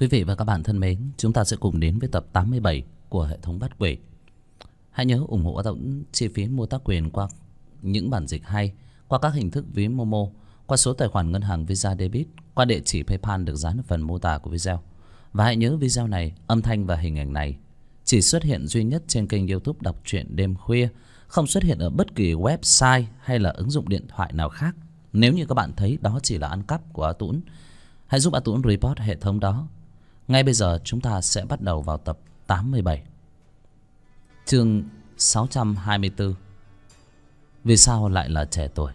Quý vị và các bạn thân mến, chúng ta sẽ cùng đến với tập 87 của hệ thống Bắt Quỷ. Hãy nhớ ủng hộ tổng chi phí mua tác quyền qua những bản dịch hay, qua các hình thức ví Momo, qua số tài khoản ngân hàng Visa Debit, qua địa chỉ PayPal được dán ở phần mô tả của video. Và hãy nhớ video này, âm thanh và hình ảnh này chỉ xuất hiện duy nhất trên kênh YouTube Đọc Truyện Đêm Khuya, không xuất hiện ở bất kỳ website hay là ứng dụng điện thoại nào khác. Nếu như các bạn thấy đó chỉ là ăn cắp của A Tũng, hãy giúp A Tũng report hệ thống đó. Ngay bây giờ chúng ta sẽ bắt đầu vào tập 87, chương 624. Vì sao lại là trẻ tuổi?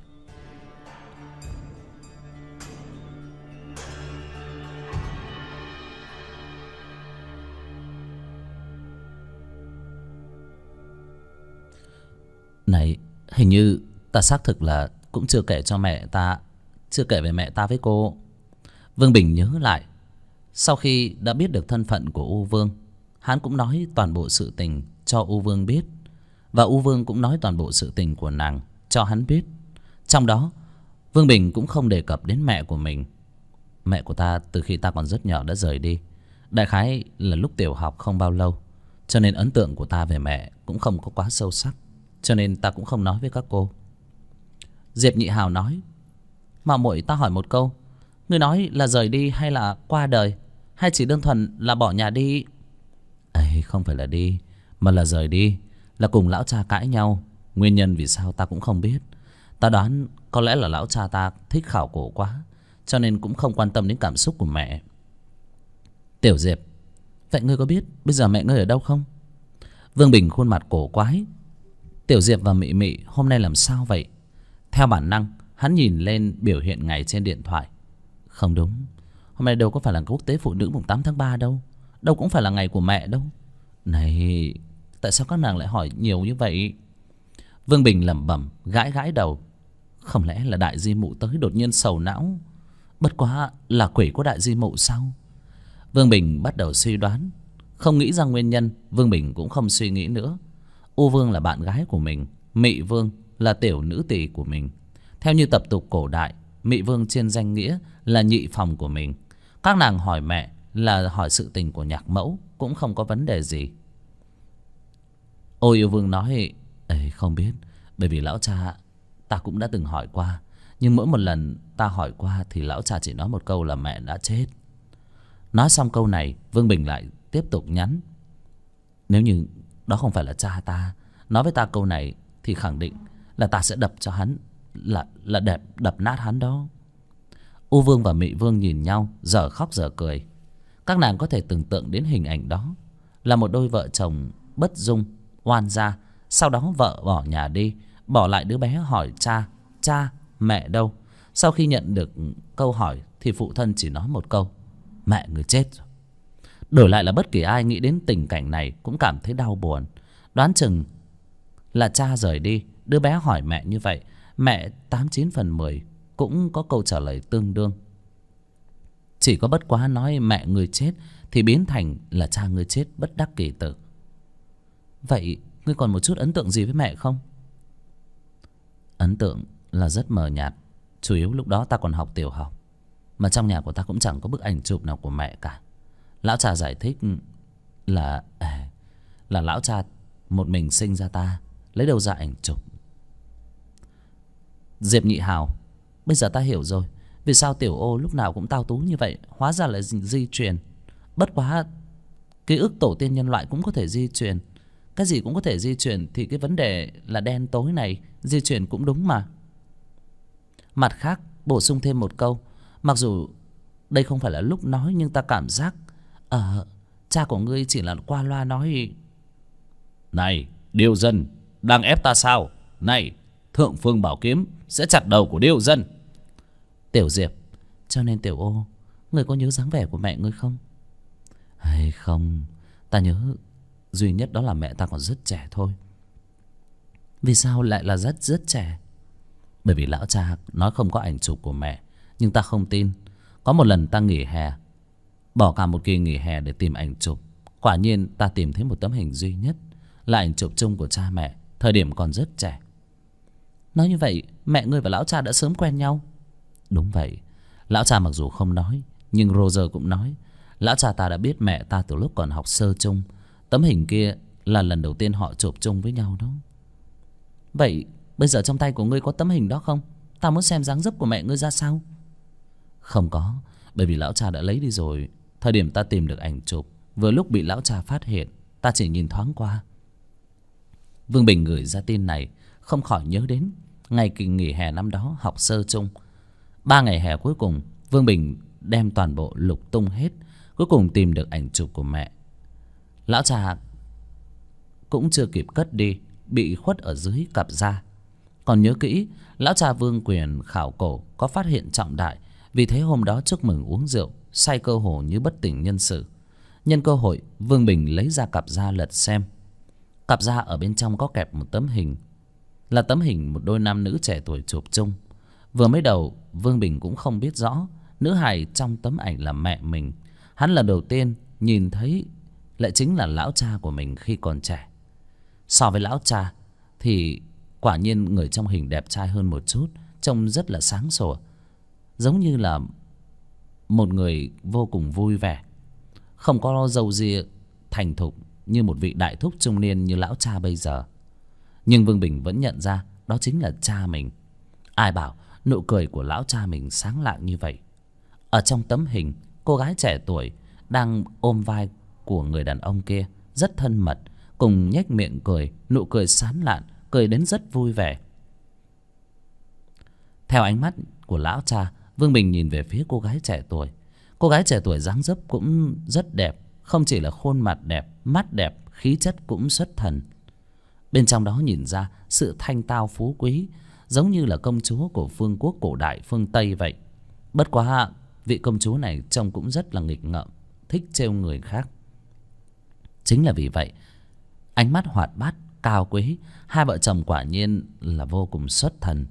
Này, hình như ta xác thực là cũng chưa kể cho mẹ ta, chưa kể về mẹ ta với cô. Vương Bình nhớ lại, sau khi đã biết được thân phận của U Vương, hắn cũng nói toàn bộ sự tình cho U Vương biết, và U Vương cũng nói toàn bộ sự tình của nàng cho hắn biết. Trong đó Vương Bình cũng không đề cập đến mẹ của mình. Mẹ của ta từ khi ta còn rất nhỏ đã rời đi, đại khái là lúc tiểu học không bao lâu, cho nên ấn tượng của ta về mẹ cũng không có quá sâu sắc, cho nên ta cũng không nói với các cô. Diệp Nhị Hào nói, mà muội ta hỏi một câu, ngươi nói là rời đi hay là qua đời, hay chỉ đơn thuần là bỏ nhà đi? Ấy, không phải là đi, mà là rời đi, là cùng lão cha cãi nhau. Nguyên nhân vì sao ta cũng không biết. Ta đoán có lẽ là lão cha ta thích khảo cổ quá, cho nên cũng không quan tâm đến cảm xúc của mẹ. Tiểu Diệp, vậy ngươi có biết bây giờ mẹ ngươi ở đâu không? Vương Bình khuôn mặt cổ quái. Tiểu Diệp và Mị Mị hôm nay làm sao vậy? Theo bản năng hắn nhìn lên biểu hiện ngày trên điện thoại. Không đúng, hôm nay đâu có phải là Quốc tế Phụ nữ mùng 8 tháng 3 đâu, đâu cũng phải là ngày của mẹ đâu. Này, tại sao các nàng lại hỏi nhiều như vậy? Vương Bình lẩm bẩm, gãi gãi đầu. Không lẽ là đại di mụ tới đột nhiên sầu não? Bất quá là quỷ của đại di mụ sao? Vương Bình bắt đầu suy đoán. Không nghĩ ra nguyên nhân, Vương Bình cũng không suy nghĩ nữa. U Vương là bạn gái của mình, Mị Vương là tiểu nữ tỳ của mình. Theo như tập tục cổ đại, Mị Vương trên danh nghĩa là nhị phòng của mình. Các nàng hỏi mẹ là hỏi sự tình của nhạc mẫu, cũng không có vấn đề gì. Ôi, Yêu Vương nói, không biết, bởi vì lão cha ta cũng đã từng hỏi qua, nhưng mỗi một lần ta hỏi qua thì lão cha chỉ nói một câu là mẹ đã chết. Nói xong câu này, Vương Bình lại tiếp tục nhắn. Nếu như đó không phải là cha ta nói với ta câu này thì khẳng định là ta sẽ đập cho hắn, là đập nát hắn đó. U Vương và Mị Vương nhìn nhau, dở khóc dở cười. Các nàng có thể tưởng tượng đến hình ảnh đó là một đôi vợ chồng bất dung, oan gia. Sau đó vợ bỏ nhà đi, bỏ lại đứa bé hỏi cha, mẹ đâu? Sau khi nhận được câu hỏi thì phụ thân chỉ nói một câu, mẹ người chết rồi. Đổi lại là bất kỳ ai nghĩ đến tình cảnh này cũng cảm thấy đau buồn. Đoán chừng là cha rời đi, đứa bé hỏi mẹ như vậy, mẹ 89 phần 10 cũng có câu trả lời tương đương. Chỉ có bất quá nói mẹ người chết thì biến thành là cha người chết bất đắc kỳ tử. Vậy ngươi còn một chút ấn tượng gì với mẹ không? Ấn tượng là rất mờ nhạt. Chủ yếu lúc đó ta còn học tiểu học, mà trong nhà của ta cũng chẳng có bức ảnh chụp nào của mẹ cả. Lão cha giải thích là lão cha một mình sinh ra ta, lấy đâu ra ảnh chụp. Diệp Nhị Hào, bây giờ ta hiểu rồi, vì sao Tiểu Ô lúc nào cũng tao tú như vậy. Hóa ra là di truyền. Bất quá ký ức tổ tiên nhân loại cũng có thể di truyền. Cái gì cũng có thể di truyền, thì cái vấn đề là đen tối này di truyền cũng đúng mà. Mặt khác bổ sung thêm một câu, mặc dù đây không phải là lúc nói, nhưng ta cảm giác cha của ngươi chỉ là qua loa nói. Này Điêu Dân, đang ép ta sao? Này, Thượng Phương Bảo Kiếm sẽ chặt đầu của Điêu Dân. Tiểu Diệp, cho nên Tiểu Ô, ngươi có nhớ dáng vẻ của mẹ ngươi không? Hay không, ta nhớ duy nhất đó là mẹ ta còn rất trẻ thôi. Vì sao lại là rất trẻ? Bởi vì lão cha nói không có ảnh chụp của mẹ, nhưng ta không tin. Có một lần ta nghỉ hè, bỏ cả một kỳ nghỉ hè để tìm ảnh chụp. Quả nhiên ta tìm thấy một tấm hình duy nhất, là ảnh chụp chung của cha mẹ, thời điểm còn rất trẻ. Nói như vậy mẹ ngươi và lão cha đã sớm quen nhau? Đúng vậy. Lão cha mặc dù không nói, nhưng Roger cũng nói Lão cha ta đã biết mẹ ta từ lúc còn học sơ chung. Tấm hình kia là lần đầu tiên họ chụp chung với nhau đó. Vậy bây giờ trong tay của ngươi có tấm hình đó không? Ta muốn xem dáng dấp của mẹ ngươi ra sao. Không có, bởi vì lão cha đã lấy đi rồi. Thời điểm ta tìm được ảnh chụp vừa lúc bị lão cha phát hiện. Ta chỉ nhìn thoáng qua. Vương Bình gửi ra tin này không khỏi nhớ đến ngày kỳ nghỉ hè năm đó học sơ chung. 3 ngày hè cuối cùng, Vương Bình đem toàn bộ lục tung hết, cuối cùng tìm được ảnh chụp của mẹ. Lão cha cũng chưa kịp cất đi, bị khuất ở dưới cặp da. Còn nhớ kỹ, lão cha Vương Quyền khảo cổ có phát hiện trọng đại. Vì thế hôm đó chúc mừng uống rượu, say cơ hồ như bất tỉnh nhân sự. Nhân cơ hội, Vương Bình lấy ra cặp da lật xem. Cặp da ở bên trong có kẹp một tấm hình, là tấm hình một đôi nam nữ trẻ tuổi chụp chung. Vừa mới đầu, Vương Bình cũng không biết rõ nữ hài trong tấm ảnh là mẹ mình. Hắn lần đầu tiên nhìn thấy lại chính là lão cha của mình khi còn trẻ. So với lão cha thì quả nhiên người trong hình đẹp trai hơn một chút, trông rất là sáng sủa, giống như là một người vô cùng vui vẻ, không có râu ria thành thục như một vị đại thúc trung niên như lão cha bây giờ. Nhưng Vương Bình vẫn nhận ra đó chính là cha mình. Ai bảo nụ cười của lão cha mình sáng lạng như vậy. Ở trong tấm hình, cô gái trẻ tuổi đang ôm vai của người đàn ông kia, rất thân mật, cùng nhếch miệng cười, nụ cười sán lạn, cười đến rất vui vẻ. Theo ánh mắt của lão cha, Vương Bình nhìn về phía cô gái trẻ tuổi. Cô gái trẻ tuổi dáng dấp cũng rất đẹp, không chỉ là khuôn mặt đẹp, mắt đẹp, khí chất cũng xuất thần. Bên trong đó nhìn ra sự thanh tao phú quý, giống như là công chúa của vương quốc cổ đại phương Tây vậy. Bất quá vị công chúa này trông cũng rất là nghịch ngợm, thích trêu người khác. Chính là vì vậy, ánh mắt hoạt bát, cao quý, hai vợ chồng quả nhiên là vô cùng xuất thần.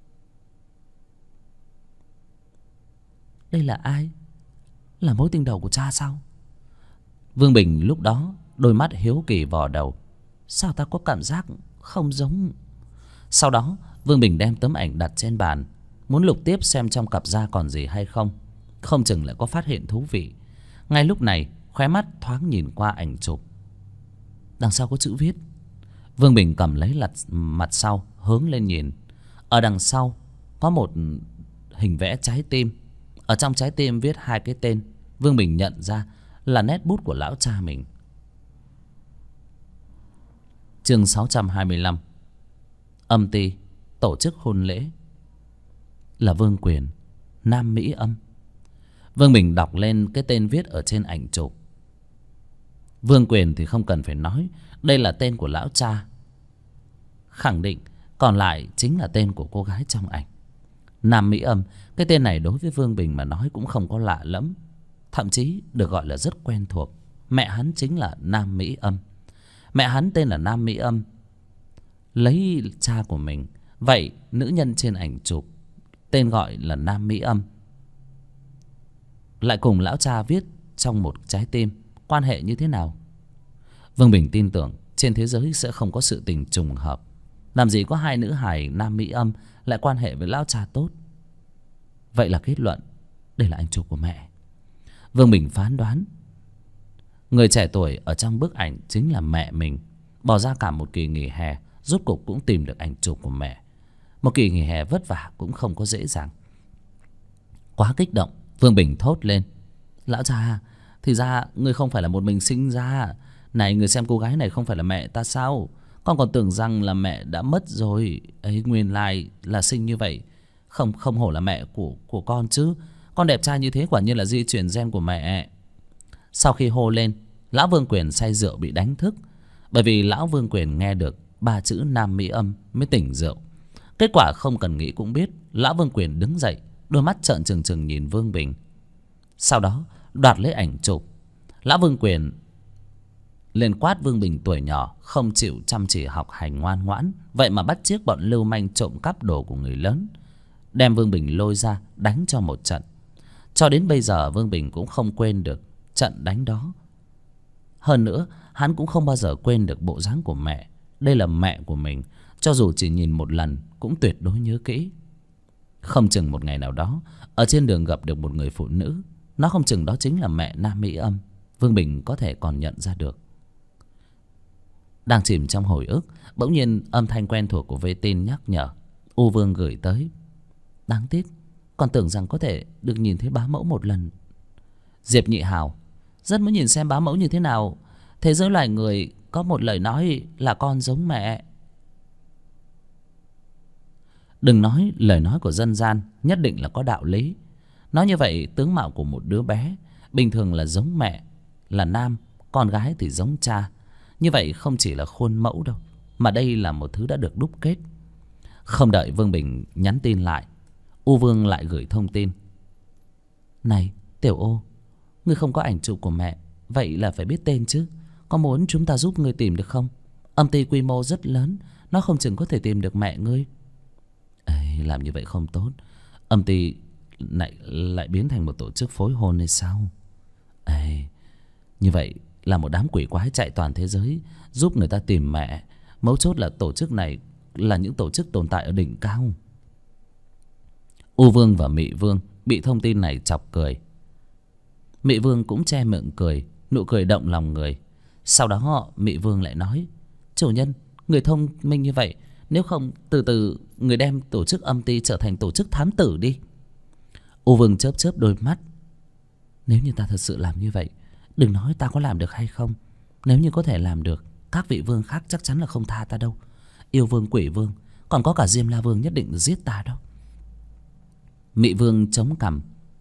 Đây là ai? Là mối tình đầu của cha sao? Vương Bình lúc đó đôi mắt hiếu kỳ vò đầu. Sao ta có cảm giác không giống? Sau đó Vương Bình đem tấm ảnh đặt trên bàn, muốn lục tiếp xem trong cặp da còn gì hay không. Không chừng lại có phát hiện thú vị. Ngay lúc này khóe mắt thoáng nhìn qua ảnh chụp. Đằng sau có chữ viết. Vương Bình cầm lấy mặt sau hướng lên nhìn. Ở đằng sau có một hình vẽ trái tim. Ở trong trái tim viết 2 cái tên. Vương Bình nhận ra là nét bút của lão cha mình. Chương 625. Âm ty tổ chức hôn lễ. Là Vương Quyền, Nam Mỹ Âm. Vương Bình đọc lên cái tên viết ở trên ảnh chụp. Vương Quyền thì không cần phải nói, đây là tên của lão cha. Khẳng định còn lại chính là tên của cô gái trong ảnh. Nam Mỹ Âm, cái tên này đối với Vương Bình mà nói cũng không có lạ lẫm, thậm chí được gọi là rất quen thuộc. Mẹ hắn chính là Nam Mỹ Âm. Mẹ hắn tên là Nam Mỹ Âm, lấy cha của mình. Vậy nữ nhân trên ảnh chụp tên gọi là Nam Mỹ Âm, lại cùng lão cha viết trong một trái tim, quan hệ như thế nào? Vương Bình tin tưởng trên thế giới sẽ không có sự tình trùng hợp. Làm gì có hai nữ hài Nam Mỹ Âm lại quan hệ với lão cha tốt. Vậy là kết luận đây là ảnh chụp của mẹ. Vương Bình phán đoán người trẻ tuổi ở trong bức ảnh chính là mẹ mình. Bỏ ra cả một kỳ nghỉ hè, rốt cục cũng tìm được ảnh chụp của mẹ. Một kỳ nghỉ hè vất vả cũng không có dễ dàng. Quá kích động, Vương Bình thốt lên. Lão cha, thì ra người không phải là một mình sinh ra. Này, người xem cô gái này không phải là mẹ ta sao? Con còn tưởng rằng là mẹ đã mất rồi. Ấy, nguyên lai là sinh như vậy. Không hổ là mẹ của con chứ. Con đẹp trai như thế quả nhiên là di truyền gen của mẹ. Sau khi hô lên, lão Vương Quyền say rượu bị đánh thức. Bởi vì lão Vương Quyền nghe được 3 chữ Nam Mỹ Âm mới tỉnh rượu. Kết quả không cần nghĩ cũng biết, lão Vương Quyền đứng dậy, đôi mắt trợn trừng trừng nhìn Vương Bình. Sau đó đoạt lấy ảnh chụp. Lão Vương Quyền liền quát Vương Bình tuổi nhỏ, không chịu chăm chỉ học hành ngoan ngoãn, vậy mà bắt chước bọn lưu manh trộm cắp đồ của người lớn, đem Vương Bình lôi ra đánh cho một trận. Cho đến bây giờ Vương Bình cũng không quên được trận đánh đó. Hơn nữa hắn cũng không bao giờ quên được bộ dáng của mẹ. Đây là mẹ của mình, cho dù chỉ nhìn một lần cũng tuyệt đối nhớ kỹ. Không chừng một ngày nào đó ở trên đường gặp được một người phụ nữ Nó không chừng đó chính là mẹ Nam Mỹ Âm. Vương Bình có thể còn nhận ra được. Đang chìm trong hồi ức, bỗng nhiên âm thanh quen thuộc của vệ tin nhắc nhở. U Vương gửi tới. Đáng tiếc, còn tưởng rằng có thể được nhìn thấy bá mẫu một lần. Diệp Nhị Hào rất muốn nhìn xem bá mẫu như thế nào. Thế giới loài người có một lời nói là con giống mẹ. Đừng nói lời nói của dân gian nhất định là có đạo lý. Nói như vậy, tướng mạo của một đứa bé bình thường là giống mẹ, là nam, con gái thì giống cha. Như vậy không chỉ là khuôn mẫu đâu, mà đây là một thứ đã được đúc kết. Không đợi Vương Bình nhắn tin lại, U Vương lại gửi thông tin. Này Tiểu Ô, ngươi không có ảnh chụp của mẹ, vậy là phải biết tên chứ. Có muốn chúng ta giúp ngươi tìm được không? Âm ty quy mô rất lớn, nó không chừng có thể tìm được mẹ ngươi. Ê, làm như vậy không tốt. Âm ty lại biến thành một tổ chức phối hôn hay sao? Ê, như vậy là một đám quỷ quái chạy toàn thế giới giúp người ta tìm mẹ. Mấu chốt là tổ chức này là những tổ chức tồn tại ở đỉnh cao. U Vương và Mị Vương bị thông tin này chọc cười. Mị Vương cũng che miệng cười, nụ cười động lòng người. Sau đó Mị Vương lại nói: chủ nhân, người thông minh như vậy, nếu không từ từ người đem tổ chức âm ty trở thành tổ chức thám tử đi. U Vương chớp chớp đôi mắt. Nếu như ta thật sự làm như vậy, đừng nói ta có làm được hay không. Nếu như có thể làm được, các vị vương khác chắc chắn là không tha ta đâu. Yêu Vương, Quỷ Vương, còn có cả Diêm La Vương nhất định giết ta đâu. Mị Vương chống cằm.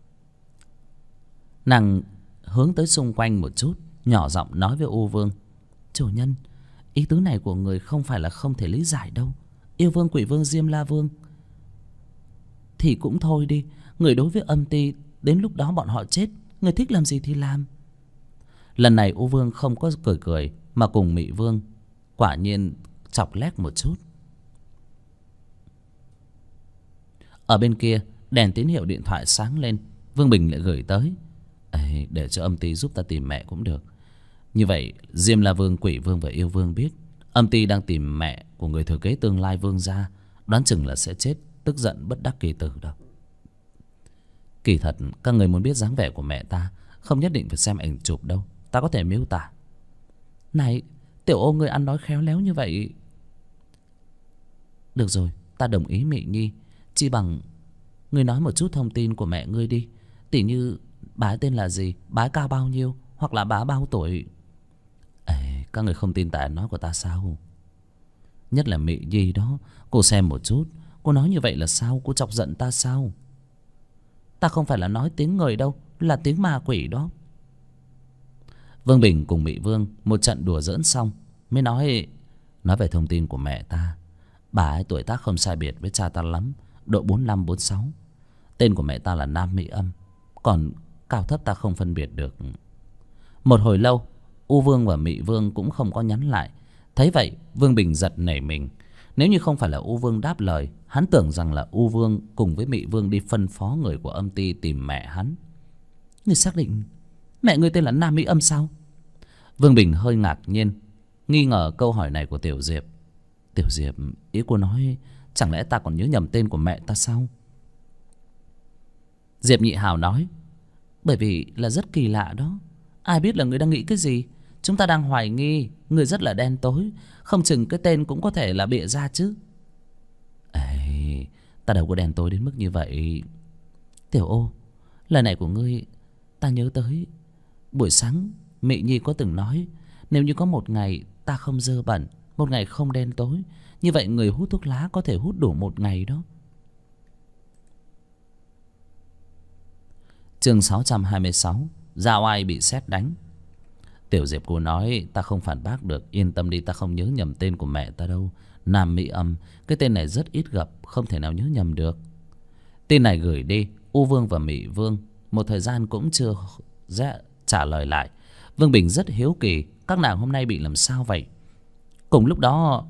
Nàng hướng tới xung quanh một chút, nhỏ giọng nói với U Vương: chủ nhân, ý tứ này của người không phải là không thể lý giải đâu. Yêu Vương, Quỷ Vương, Diêm La Vương thì cũng thôi đi. Người đối với âm ty, đến lúc đó bọn họ chết, người thích làm gì thì làm. Lần này U Vương không có cười cười, mà cùng Mị Vương quả nhiên chọc lét một chút. Ở bên kia, đèn tín hiệu điện thoại sáng lên. Vương Bình lại gửi tới: Ê, để cho âm ty giúp ta tìm mẹ cũng được. Như vậy Diêm La Vương, Quỷ Vương và Yêu Vương biết âm ty đang tìm mẹ của người thừa kế tương lai vương gia, đoán chừng là sẽ chết tức giận bất đắc kỳ tử đâu. Kỳ thật các người muốn biết dáng vẻ của mẹ ta, không nhất định phải xem ảnh chụp đâu, ta có thể miêu tả. Này Tiểu Ô, người ăn nói khéo léo như vậy. Được rồi, ta đồng ý Mị Nhi. Chi bằng ngươi nói một chút thông tin của mẹ ngươi đi. Tỉ như bà ấy tên là gì, bà ấy cao bao nhiêu, hoặc là bà ấy bao tuổi. Ê, các người không tin tài nói của ta sao? Nhất là Mị Nhi đó. Cô xem một chút, cô nói như vậy là sao? Cô chọc giận ta sao? Ta không phải là nói tiếng người đâu, là tiếng ma quỷ đó. Vương Bình cùng Mị Vương một trận đùa giỡn xong mới nói về thông tin của mẹ ta. Bà ấy tuổi tác không sai biệt với cha ta lắm, độ 45, 46. Tên của mẹ ta là Nam Mỹ Âm, còn cao thấp ta không phân biệt được. Một hồi lâu U Vương và Mị Vương cũng không có nhắn lại. Thấy vậy Vương Bình giật nảy mình. Nếu như không phải là U Vương đáp lời, hắn tưởng rằng là U Vương cùng với Mị Vương đi phân phó người của âm ty tìm mẹ hắn. Ngươi xác định mẹ ngươi tên là Nam Mỹ Âm sao? Vương Bình hơi ngạc nhiên, nghi ngờ câu hỏi này của Tiểu Diệp. Tiểu Diệp, ý cô nói chẳng lẽ ta còn nhớ nhầm tên của mẹ ta sao? Diệp Nhị Hào nói: bởi vì là rất kỳ lạ đó. Ai biết là người đang nghĩ cái gì. Chúng ta đang hoài nghi người rất là đen tối, không chừng cái tên cũng có thể là bịa ra chứ. Ê, ta đâu có đen tối đến mức như vậy. Tiểu Ô, lời này của ngươi ta nhớ tới buổi sáng Mị Nhi có từng nói, nếu như có một ngày ta không dơ bẩn, một ngày không đen tối, như vậy người hút thuốc lá có thể hút đủ một ngày đó. Chương 626, Giao Ai bị sét đánh. Tiểu Diệp cô nói: ta không phản bác được, yên tâm đi, ta không nhớ nhầm tên của mẹ ta đâu. Nam Mỹ Âm, cái tên này rất ít gặp, không thể nào nhớ nhầm được. Tin này gửi đi, U Vương và Mị Vương một thời gian cũng chưa trả lời lại. Vương Bình rất hiếu kỳ các nàng hôm nay bị làm sao vậy. Cùng lúc đó,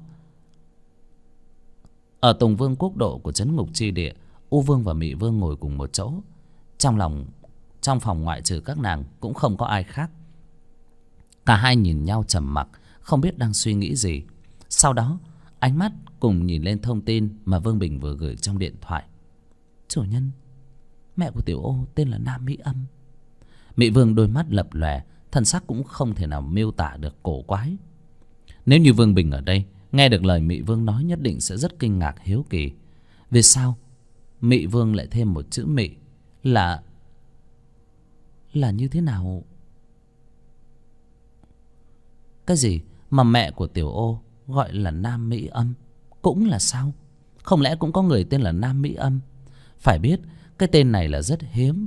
ở Tùng Vương quốc độ của trấn ngục chi địa, U Vương và Mị Vương ngồi cùng một chỗ. Trong phòng ngoại trừ các nàng cũng không có ai khác. Cả hai nhìn nhau trầm mặc, không biết đang suy nghĩ gì. Sau đó ánh mắt cùng nhìn lên thông tin mà Vương Bình vừa gửi trong điện thoại. Chủ nhân, mẹ của Tiểu Ô tên là Nam Mỹ Âm. Mị Vương đôi mắt lập lòe, thân sắc cũng không thể nào miêu tả được cổ quái. Nếu như Vương Bình ở đây nghe được lời Mị Vương nói, nhất định sẽ rất kinh ngạc hiếu kỳ. Vì sao Mị Vương lại thêm một chữ mị? Là như thế nào? Cái gì mà mẹ của Tiểu Ô gọi là Nam Mỹ Âm cũng là sao? Không lẽ cũng có người tên là Nam Mỹ Âm? Phải biết cái tên này là rất hiếm.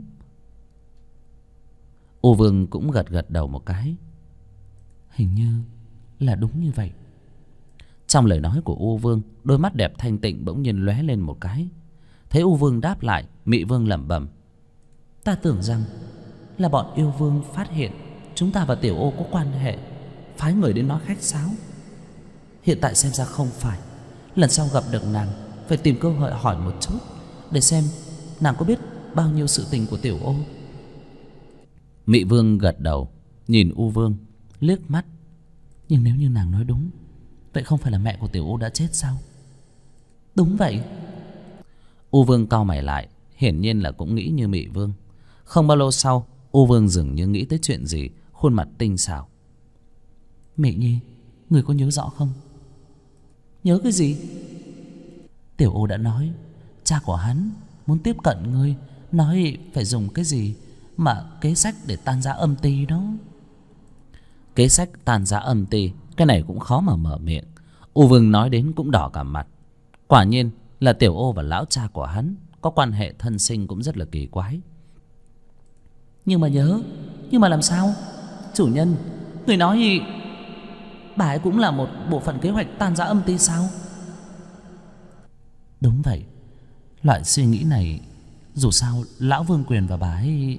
U Vương cũng gật gật đầu một cái. Hình như là đúng như vậy. Trong lời nói của U Vương, đôi mắt đẹp thanh tịnh bỗng nhiên lóe lên một cái. Thấy U Vương đáp lại, Mị Vương lẩm bẩm: ta tưởng rằng là bọn yêu vương phát hiện chúng ta và Tiểu Ô có quan hệ, phái người đến nói khách sáo. Hiện tại xem ra không phải. Lần sau gặp được nàng phải tìm cơ hội hỏi một chút, để xem nàng có biết bao nhiêu sự tình của Tiểu Ô. Mị Vương gật đầu, nhìn U Vương liếc mắt. Nhưng nếu như nàng nói đúng, vậy không phải là mẹ của Tiểu Ô đã chết sao? Đúng vậy. U Vương cau mày lại, hiển nhiên là cũng nghĩ như Mị Vương. Không bao lâu sau, U Vương dường như nghĩ tới chuyện gì, khuôn mặt tinh xảo. Mị Nhi, người có nhớ rõ không? Nhớ cái gì? Tiểu Ô đã nói cha của hắn muốn tiếp cận ngươi, nói phải dùng cái gì mà kế sách để tan rã âm ti đó. Kế sách tan rã âm ti, cái này cũng khó mà mở miệng. U Vương nói đến cũng đỏ cả mặt. Quả nhiên là Tiểu Ô và lão cha của hắn có quan hệ thân sinh cũng rất là kỳ quái. Nhưng mà nhớ, nhưng mà làm sao? Chủ nhân, người nói bà ấy cũng là một bộ phận kế hoạch tan rã âm ti sao? Đúng vậy. Loại suy nghĩ này, dù sao lão Vương Quyền và bà ấy...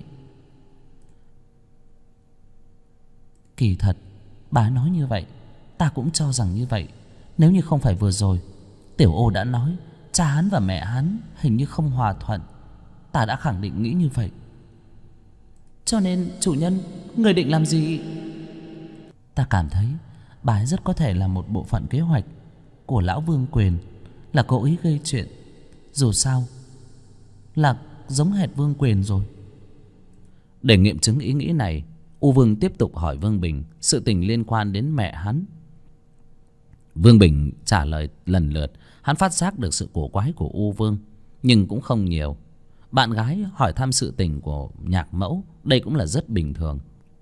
Kỳ thật, bà nói như vậy, ta cũng cho rằng như vậy. Nếu như không phải vừa rồi Tiểu Ô đã nói cha hắn và mẹ hắn hình như không hòa thuận, ta đã khẳng định nghĩ như vậy. Cho nên chủ nhân, người định làm gì? Ta cảm thấy bà ấy rất có thể là một bộ phận kế hoạch của lão Vương Quyền, là cố ý gây chuyện. Dù sao là giống hệt Vương Quyền rồi. Để nghiệm chứng ý nghĩ này, U Vương tiếp tục hỏi Vương Bình sự tình liên quan đến mẹ hắn. Vương Bình trả lời lần lượt. Hắn phát giác được sự cổ quái của U Vương, nhưng cũng không nhiều. Bạn gái hỏi thăm sự tình của nhạc mẫu, đây cũng là rất bình thường.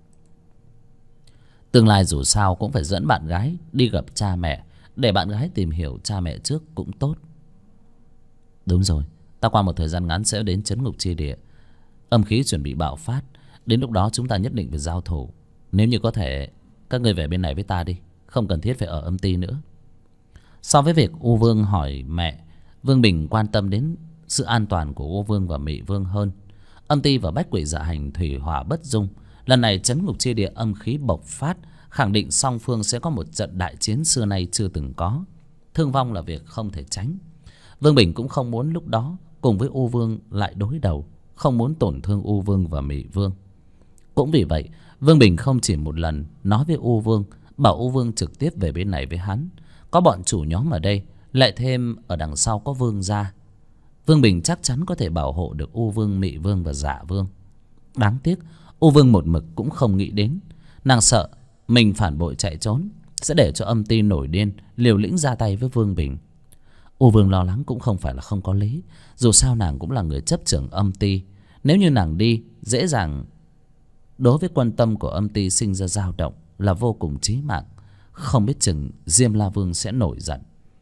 Tương lai dù sao cũng phải dẫn bạn gái đi gặp cha mẹ, để bạn gái tìm hiểu cha mẹ trước cũng tốt. Đúng rồi, ta qua một thời gian ngắn sẽ đến Trấn Ngục Chi Địa. Âm khí chuẩn bị bạo phát, đến lúc đó chúng ta nhất định phải giao thủ. Nếu như có thể, các người về bên này với ta đi, không cần thiết phải ở âm ti nữa. So với việc U Vương hỏi mẹ, Vương Bình quan tâm đến sự an toàn của U Vương và Mị Vương hơn. Âm ti và bách quỷ dạ hành thủy hỏa bất dung. Lần này Trấn Ngục Chi Địa âm khí bộc phát, khẳng định song phương sẽ có một trận đại chiến xưa nay chưa từng có. Thương vong là việc không thể tránh. Vương Bình cũng không muốn lúc đó cùng với U Vương lại đối đầu, không muốn tổn thương U Vương và Mị Vương. Cũng vì vậy, Vương Bình không chỉ một lần nói với U Vương, bảo U Vương trực tiếp về bên này với hắn. Có bọn chủ nhóm ở đây, lại thêm ở đằng sau có Vương gia, Vương Bình chắc chắn có thể bảo hộ được U Vương, Mị Vương và Dạ Vương. Đáng tiếc U Vương một mực cũng không nghĩ đến. Nàng sợ mình phản bội chạy trốn sẽ để cho âm ti nổi điên, liều lĩnh ra tay với Vương Bình. U Vương lo lắng cũng không phải là không có lý. Dù sao nàng cũng là người chấp trưởng âm ti. Nếu như nàng đi, dễ dàng đối với quân tâm của âm ti sinh ra dao động, là vô cùng chí mạng. Không biết chừng Diêm La Vương sẽ nổi giận.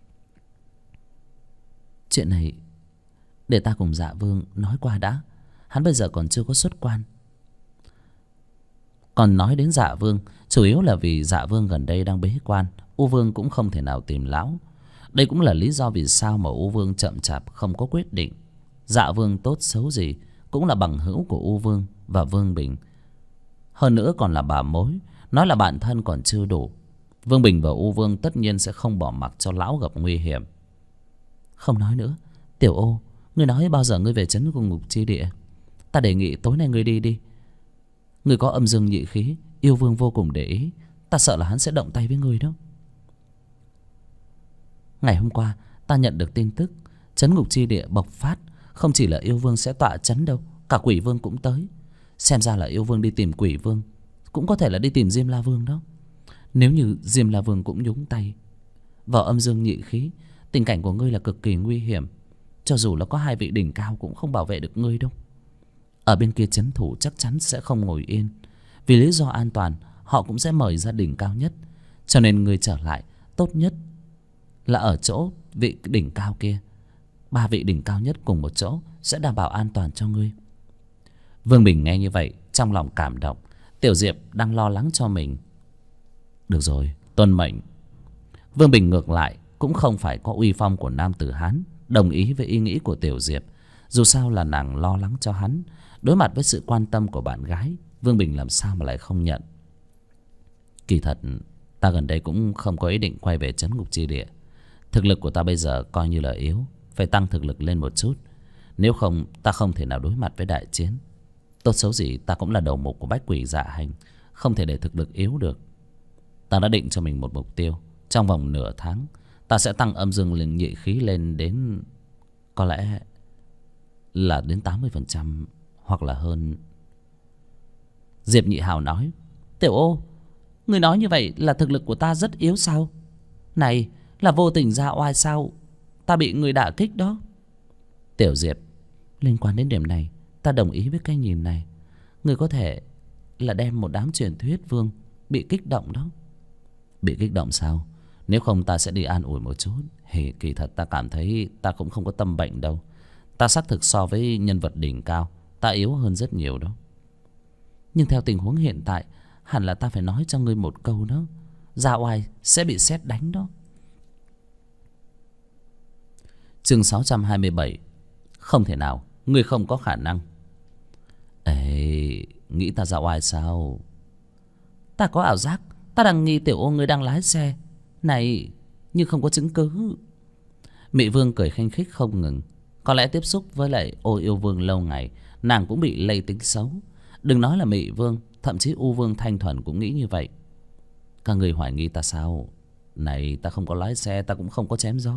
Chuyện này để ta cùng Dạ Vương nói qua đã. Hắn bây giờ còn chưa có xuất quan. Còn nói đến Dạ Vương, chủ yếu là vì Dạ Vương gần đây đang bế quan, U Vương cũng không thể nào tìm lão. Đây cũng là lý do vì sao mà U Vương chậm chạp không có quyết định. Dạ Vương tốt xấu gì cũng là bằng hữu của U Vương và Vương Bình. Hơn nữa còn là bà mối, nói là bạn thân còn chưa đủ. Vương Bình và U Vương tất nhiên sẽ không bỏ mặc cho lão gặp nguy hiểm. Không nói nữa, Tiểu Ô, ngươi nói bao giờ ngươi về Trấn Ngục Chi Địa? Ta đề nghị tối nay ngươi đi đi. Ngươi có âm dương nhị khí, yêu Vương vô cùng để ý. Ta sợ là hắn sẽ động tay với ngươi đó. Ngày hôm qua ta nhận được tin tức Trấn Ngục Chi Địa bộc phát. Không chỉ là yêu Vương sẽ tọa trấn đâu, cả quỷ vương cũng tới. Xem ra là yêu vương đi tìm quỷ vương, cũng có thể là đi tìm Diêm La Vương đó. Nếu như Diêm La Vương cũng nhúng tay vào âm dương nhị khí, tình cảnh của ngươi là cực kỳ nguy hiểm. Cho dù là có hai vị đỉnh cao cũng không bảo vệ được ngươi đâu. Ở bên kia trấn thủ chắc chắn sẽ không ngồi yên. Vì lý do an toàn, họ cũng sẽ mời ra đỉnh cao nhất. Cho nên ngươi trở lại tốt nhất là ở chỗ vị đỉnh cao kia. 3 vị đỉnh cao nhất cùng một chỗ sẽ đảm bảo an toàn cho ngươi. Vương Bình nghe như vậy trong lòng cảm động. Tiểu Diệp đang lo lắng cho mình. Được rồi, tuân mệnh. Vương Bình ngược lại cũng không phải có uy phong của nam tử Hán, đồng ý với ý nghĩ của Tiểu Diệp. Dù sao là nàng lo lắng cho hắn. Đối mặt với sự quan tâm của bạn gái, Vương Bình làm sao mà lại không nhận. Kỳ thật ta gần đây cũng không có ý định quay về trấn ngục chi địa. Thực lực của ta bây giờ coi như là yếu, phải tăng thực lực lên một chút. Nếu không ta không thể nào đối mặt với đại chiến. Tốt xấu gì ta cũng là đầu mục của Bách Quỷ Dạ Hành, không thể để thực lực yếu được. Ta đã định cho mình một mục tiêu. Trong vòng nửa tháng ta sẽ tăng âm dương linh nhị khí lên đến, có lẽ là đến 80% hoặc là hơn. Diệp Nhị Hào nói: Tiểu Ô, người nói như vậy là thực lực của ta rất yếu sao? Này là vô tình ra oai sao? Ta bị người đả kích đó. Tiểu Diệp, liên quan đến điểm này ta đồng ý với cái nhìn này. Người có thể là đem một đám truyền thuyết vương bị kích động đó. Bị kích động sao? Nếu không ta sẽ đi an ủi một chút. Kỳ thật ta cảm thấy ta cũng không có tâm bệnh đâu. Ta xác thực so với nhân vật đỉnh cao ta yếu hơn rất nhiều đó. Nhưng theo tình huống hiện tại, hẳn là ta phải nói cho ngươi một câu đó. Ra oai sẽ bị sét đánh đó. Chương 627. Không thể nào, ngươi không có khả năng. Ê, nghĩ ta ra oai sao? Ta có ảo giác, ta đang nghi Tiểu Ô ngươi đang lái xe này, nhưng không có chứng cứ. Mị Vương cười khanh khách không ngừng. Có lẽ tiếp xúc với lại Ô Yêu Vương lâu ngày, nàng cũng bị lây tính xấu. Đừng nói là Mị Vương, thậm chí U Vương Thanh Thuần cũng nghĩ như vậy. Các người hoài nghi ta sao? Này, ta không có lái xe, ta cũng không có chém gió.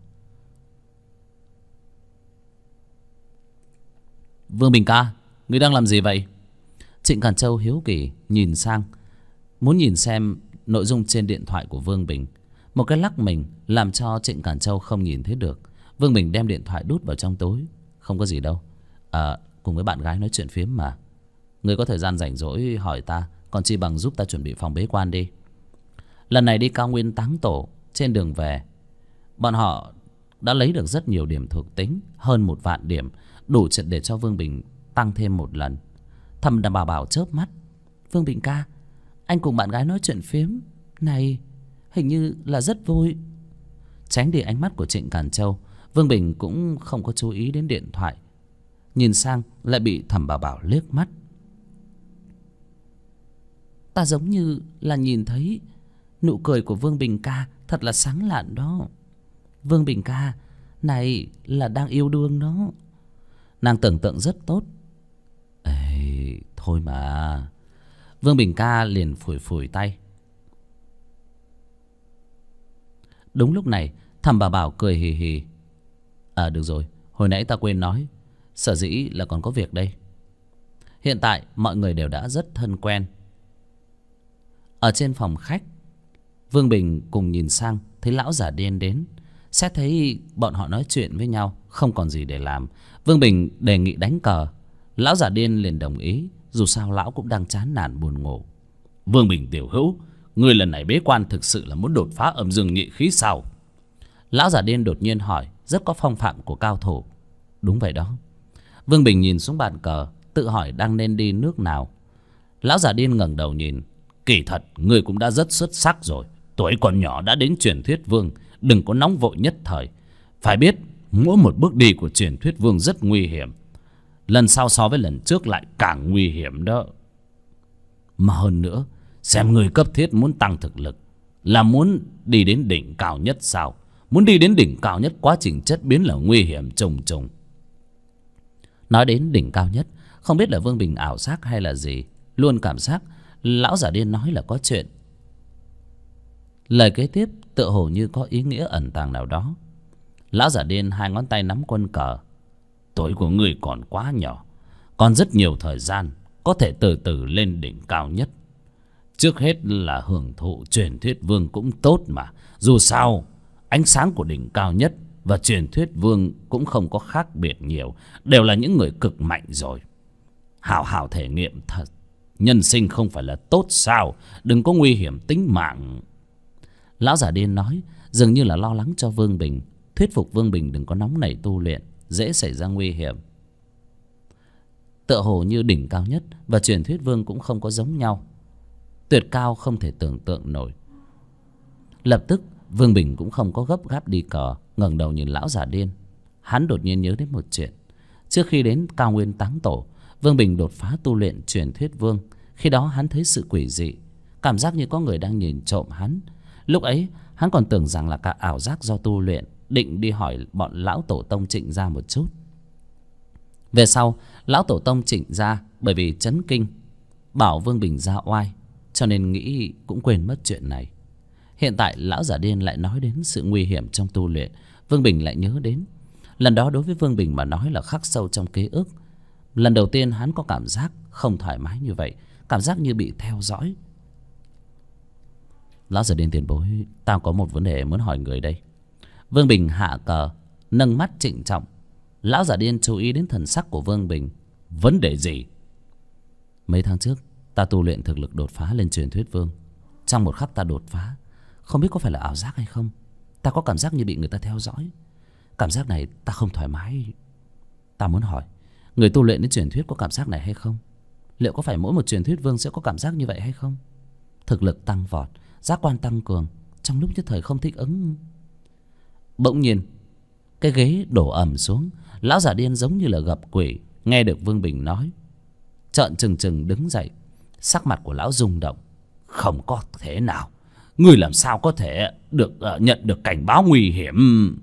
Vương Bình ca, ngươi đang làm gì vậy? Trịnh Càn Châu hiếu kỳ nhìn sang, muốn nhìn xem nội dung trên điện thoại của Vương Bình. Một cái lắc mình làm cho Trịnh Càn Châu không nhìn thấy được. Vương Bình đem điện thoại đút vào trong túi. Không có gì đâu. Cùng với bạn gái nói chuyện phiếm mà. Ngươi có thời gian rảnh rỗi hỏi ta, còn chi bằng giúp ta chuẩn bị phòng bế quan đi. Lần này đi cao nguyên táng tổ, trên đường về bọn họ đã lấy được rất nhiều điểm thuộc tính, hơn 1 vạn điểm, đủ để cho Vương Bình tăng thêm một lần. Thầm đảm bảo chớp mắt: Vương Bình ca, anh cùng bạn gái nói chuyện phiếm này hình như là rất vui. Tránh đi ánh mắt của Trịnh Càn Châu, Vương Bình cũng không có chú ý đến điện thoại. Nhìn sang lại bị Thẩm Bảo Bảo liếc mắt. Ta giống như là nhìn thấy nụ cười của Vương Bình ca thật là sáng lạn đó. Vương Bình ca, này là đang yêu đương đó. Nàng tưởng tượng rất tốt. Ê, thôi mà. Vương Bình ca liền phủi phủi tay. Đúng lúc này Thẩm Bảo Bảo cười hì hì. Được rồi, hồi nãy ta quên nói, sở dĩ là còn có việc đây. Hiện tại mọi người đều đã rất thân quen. Ở trên phòng khách, Vương Bình cùng nhìn sang thấy lão giả điên đến. Xét thấy bọn họ nói chuyện với nhau không còn gì để làm, Vương Bình đề nghị đánh cờ. Lão giả điên liền đồng ý, dù sao lão cũng đang chán nản buồn ngủ. Vương Bình tiểu hữu, ngươi lần này bế quan thực sự là muốn đột phá âm dương nhị khí sao? Lão giả điên đột nhiên hỏi, rất có phong phạm của cao thủ. Đúng vậy đó. Vương Bình nhìn xuống bàn cờ, tự hỏi đang nên đi nước nào. Lão giả điên ngẩng đầu nhìn. Kỳ thật ngươi cũng đã rất xuất sắc rồi, tuổi còn nhỏ đã đến truyền thuyết vương, đừng có nóng vội nhất thời. Phải biết mỗi một bước đi của truyền thuyết vương rất nguy hiểm, lần sau so với lần trước lại càng nguy hiểm đó. Mà hơn nữa, xem ngươi cấp thiết muốn tăng thực lực, là muốn đi đến đỉnh cao nhất sao? Muốn đi đến đỉnh cao nhất, quá trình chất biến là nguy hiểm trùng trùng. Nói đến đỉnh cao nhất, không biết là Vương Bình ảo giác hay là gì, luôn cảm giác lão giả điên nói là có chuyện. Lời kế tiếp tựa hồ như có ý nghĩa ẩn tàng nào đó. Lão giả điên hai ngón tay nắm quân cờ. Tuổi của ngươi còn quá nhỏ, còn rất nhiều thời gian, có thể từ từ lên đỉnh cao nhất. Trước hết là hưởng thụ truyền thuyết vương cũng tốt mà. Dù sao ánh sáng của đỉnh cao nhất và truyền thuyết vương cũng không có khác biệt nhiều, đều là những người cực mạnh rồi. Hảo hảo thể nghiệm thật. Nhân sinh không phải là tốt sao? Đừng có nguy hiểm tính mạng. Lão già điên nói, dường như là lo lắng cho Vương Bình, thuyết phục Vương Bình đừng có nóng nảy tu luyện, dễ xảy ra nguy hiểm. Tựa hồ như đỉnh cao nhất và truyền thuyết vương cũng không có giống nhau, tuyệt cao không thể tưởng tượng nổi. Lập tức Vương Bình cũng không có gấp gáp đi cờ, ngẩng đầu nhìn lão già điên. Hắn đột nhiên nhớ đến một chuyện. Trước khi đến cao nguyên táng tổ, Vương Bình đột phá tu luyện truyền thuyết vương. Khi đó hắn thấy sự quỷ dị, cảm giác như có người đang nhìn trộm hắn. Lúc ấy hắn còn tưởng rằng là cả ảo giác do tu luyện, định đi hỏi bọn lão tổ tông Trịnh gia một chút. Về sau lão tổ tông Trịnh gia bởi vì chấn kinh bảo Vương Bình ra oai, cho nên nghĩ cũng quên mất chuyện này. Hiện tại lão giả điên lại nói đến sự nguy hiểm trong tu luyện, Vương Bình lại nhớ đến. Lần đó đối với Vương Bình mà nói là khắc sâu trong ký ức. Lần đầu tiên hắn có cảm giác không thoải mái như vậy, cảm giác như bị theo dõi. Lão giả điên tiền bối, tao có một vấn đề muốn hỏi người đây. Vương Bình hạ cờ, nâng mắt trịnh trọng. Lão giả điên chú ý đến thần sắc của Vương Bình. Vấn đề gì? Mấy tháng trước ta tu luyện thực lực đột phá lên truyền thuyết vương. Trong một khắc ta đột phá, không biết có phải là ảo giác hay không, ta có cảm giác như bị người ta theo dõi. Cảm giác này ta không thoải mái. Ta muốn hỏi, người tu luyện đến truyền thuyết có cảm giác này hay không? Liệu có phải mỗi một truyền thuyết vương sẽ có cảm giác như vậy hay không? Thực lực tăng vọt, giác quan tăng cường, trong lúc nhất thời không thích ứng. Bỗng nhiên cái ghế đổ ầm xuống. Lão giả điên giống như là gặp quỷ, nghe được Vương Bình nói, trợn trừng trừng đứng dậy. Sắc mặt của lão rung động. Không có thể nào, ngươi làm sao có thể được nhận được cảnh báo nguy hiểm?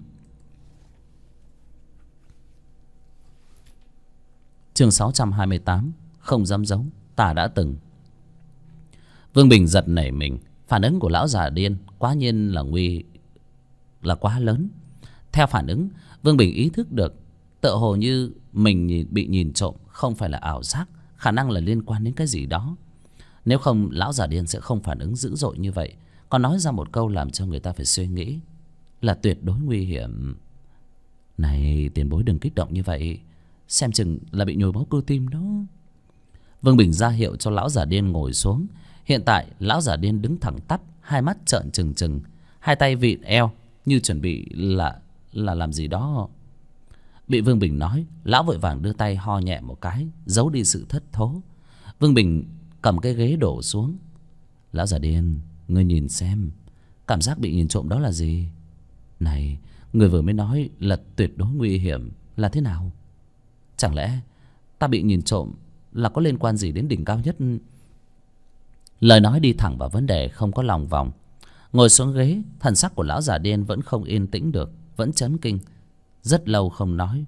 Chương 628, không dám giấu, ta đã từng. Vương Bình giật nảy mình. Phản ứng của lão già điên quá nhiên là quá lớn. Theo phản ứng, Vương Bình ý thức được tựa hồ như mình bị nhìn trộm không phải là ảo giác, khả năng là liên quan đến cái gì đó. Nếu không lão già điên sẽ không phản ứng dữ dội như vậy, còn nói ra một câu làm cho người ta phải suy nghĩ, là tuyệt đối nguy hiểm. Này tiền bối đừng kích động như vậy, xem chừng là bị nhồi máu cơ tim đó. Vương Bình ra hiệu cho lão già điên ngồi xuống. Hiện tại lão già điên đứng thẳng tắp, hai mắt trợn trừng trừng, hai tay vịn eo như chuẩn bị là làm gì đó. Bị Vương Bình nói, lão vội vàng đưa tay ho nhẹ một cái, giấu đi sự thất thố. Vương Bình cầm cái ghế đổ xuống. Lão già điên, ngươi nhìn xem, cảm giác bị nhìn trộm đó là gì? Này, người vừa mới nói là tuyệt đối nguy hiểm là thế nào? Chẳng lẽ ta bị nhìn trộm là có liên quan gì đến đỉnh cao nhất? Lời nói đi thẳng vào vấn đề, không có lòng vòng. Ngồi xuống ghế, thần sắc của lão già điên vẫn không yên tĩnh được, vẫn chấn kinh. Rất lâu không nói.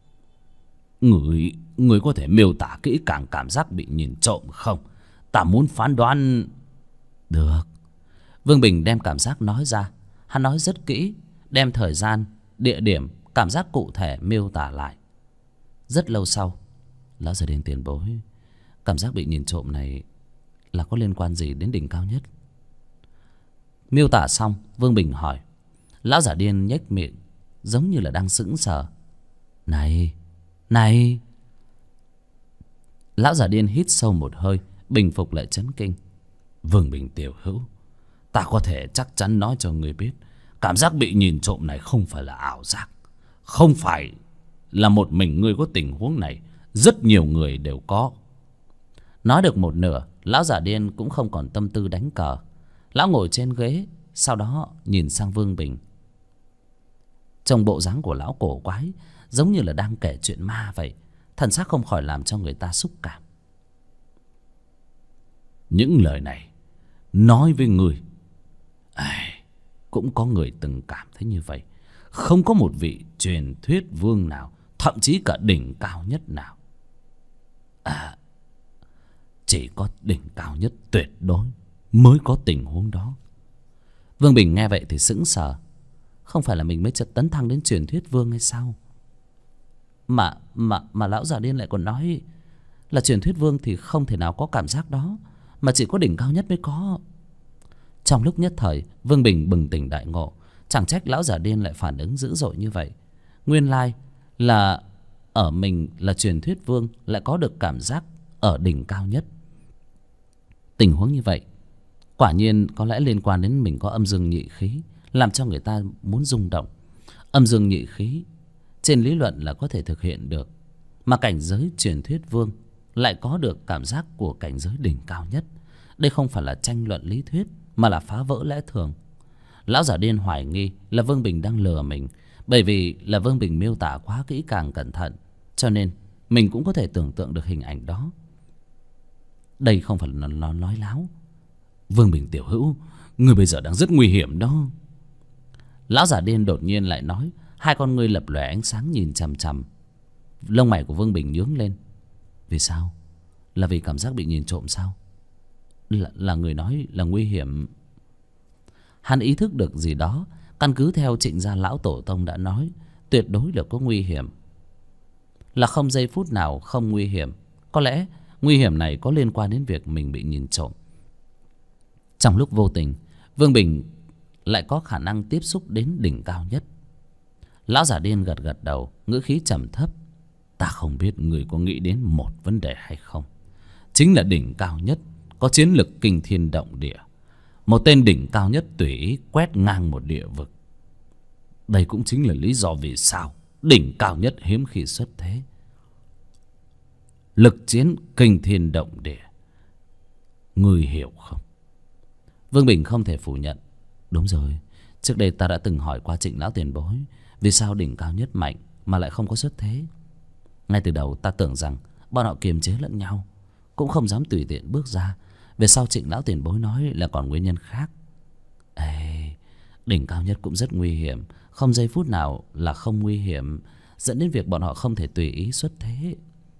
Người có thể miêu tả kỹ càng cảm giác bị nhìn trộm không? Ta muốn phán đoán. Được. Vương Bình đem cảm giác nói ra. Hắn nói rất kỹ, đem thời gian, địa điểm, cảm giác cụ thể miêu tả lại. Rất lâu sau, lão già điên tiền bối, cảm giác bị nhìn trộm này là có liên quan gì đến đỉnh cao nhất? Miêu tả xong, Vương Bình hỏi. Lão giả điên nhếch miệng, giống như là đang sững sờ. Này. Lão giả điên hít sâu một hơi, bình phục lại chấn kinh. Vương Bình tiểu hữu, ta có thể chắc chắn nói cho người biết, cảm giác bị nhìn trộm này không phải là ảo giác. Không phải là một mình ngươi có tình huống này, rất nhiều người đều có. Nói được một nửa, lão giả điên cũng không còn tâm tư đánh cờ. Lão ngồi trên ghế, sau đó nhìn sang Vương Bình. Trong bộ dáng của lão cổ quái, giống như là đang kể chuyện ma vậy, thần sắc không khỏi làm cho người ta xúc cảm. Những lời này nói với người, cũng có người từng cảm thấy như vậy. Không có một vị truyền thuyết vương nào, thậm chí cả đỉnh cao nhất nào, chỉ có đỉnh cao nhất tuyệt đối mới có tình huống đó. Vương Bình nghe vậy thì sững sờ. Không phải là mình mới tấn thăng đến truyền thuyết vương hay sao? Mà lão già điên lại còn nói Là truyền thuyết vương thì không thể nào có cảm giác đó, mà chỉ có đỉnh cao nhất mới có. Trong lúc nhất thời, Vương Bình bừng tỉnh đại ngộ. Chẳng trách lão già điên lại phản ứng dữ dội như vậy. Nguyên lai là ở mình là truyền thuyết vương lại có được cảm giác ở đỉnh cao nhất. Tình huống như vậy quả nhiên có lẽ liên quan đến mình có âm dương nhị khí, làm cho người ta muốn rung động. Âm dương nhị khí trên lý luận là có thể thực hiện được, mà cảnh giới truyền thuyết vương lại có được cảm giác của cảnh giới đỉnh cao nhất. Đây không phải là tranh luận lý thuyết, mà là phá vỡ lẽ thường. Lão giả điên hoài nghi là Vương Bình đang lừa mình, bởi vì là Vương Bình miêu tả quá kỹ càng cẩn thận, cho nên mình cũng có thể tưởng tượng được hình ảnh đó. Đây không phải là nó nói láo. Vương Bình tiểu hữu, người bây giờ đang rất nguy hiểm đó. Lão giả điên đột nhiên lại nói. Hai con ngươi lập lòe ánh sáng nhìn chằm chằm. Lông mày của Vương Bình nhướng lên. Vì sao? Là vì cảm giác bị nhìn trộm sao? Là người nói là nguy hiểm. Hắn ý thức được gì đó. Căn cứ theo Trịnh gia lão tổ tông đã nói, tuyệt đối là có nguy hiểm. Là không giây phút nào không nguy hiểm. Có lẽ nguy hiểm này có liên quan đến việc mình bị nhìn trộm. Trong lúc vô tình, Vương Bình lại có khả năng tiếp xúc đến đỉnh cao nhất. Lão giả điên gật gật đầu, ngữ khí trầm thấp. Ta không biết người có nghĩ đến một vấn đề hay không. Chính là đỉnh cao nhất có chiến lực kinh thiên động địa. Một tên đỉnh cao nhất tùy ý quét ngang một địa vực. Đây cũng chính là lý do vì sao đỉnh cao nhất hiếm khi xuất thế. Lực chiến kinh thiên động địa. Người hiểu không? Vương Bình không thể phủ nhận. Đúng rồi, trước đây ta đã từng hỏi qua Trịnh lão tiền bối, vì sao đỉnh cao nhất mạnh mà lại không có xuất thế. Ngay từ đầu ta tưởng rằng bọn họ kiềm chế lẫn nhau, cũng không dám tùy tiện bước ra. Về sau Trịnh lão tiền bối nói là còn nguyên nhân khác. Ê, đỉnh cao nhất cũng rất nguy hiểm, không giây phút nào là không nguy hiểm, dẫn đến việc bọn họ không thể tùy ý xuất thế.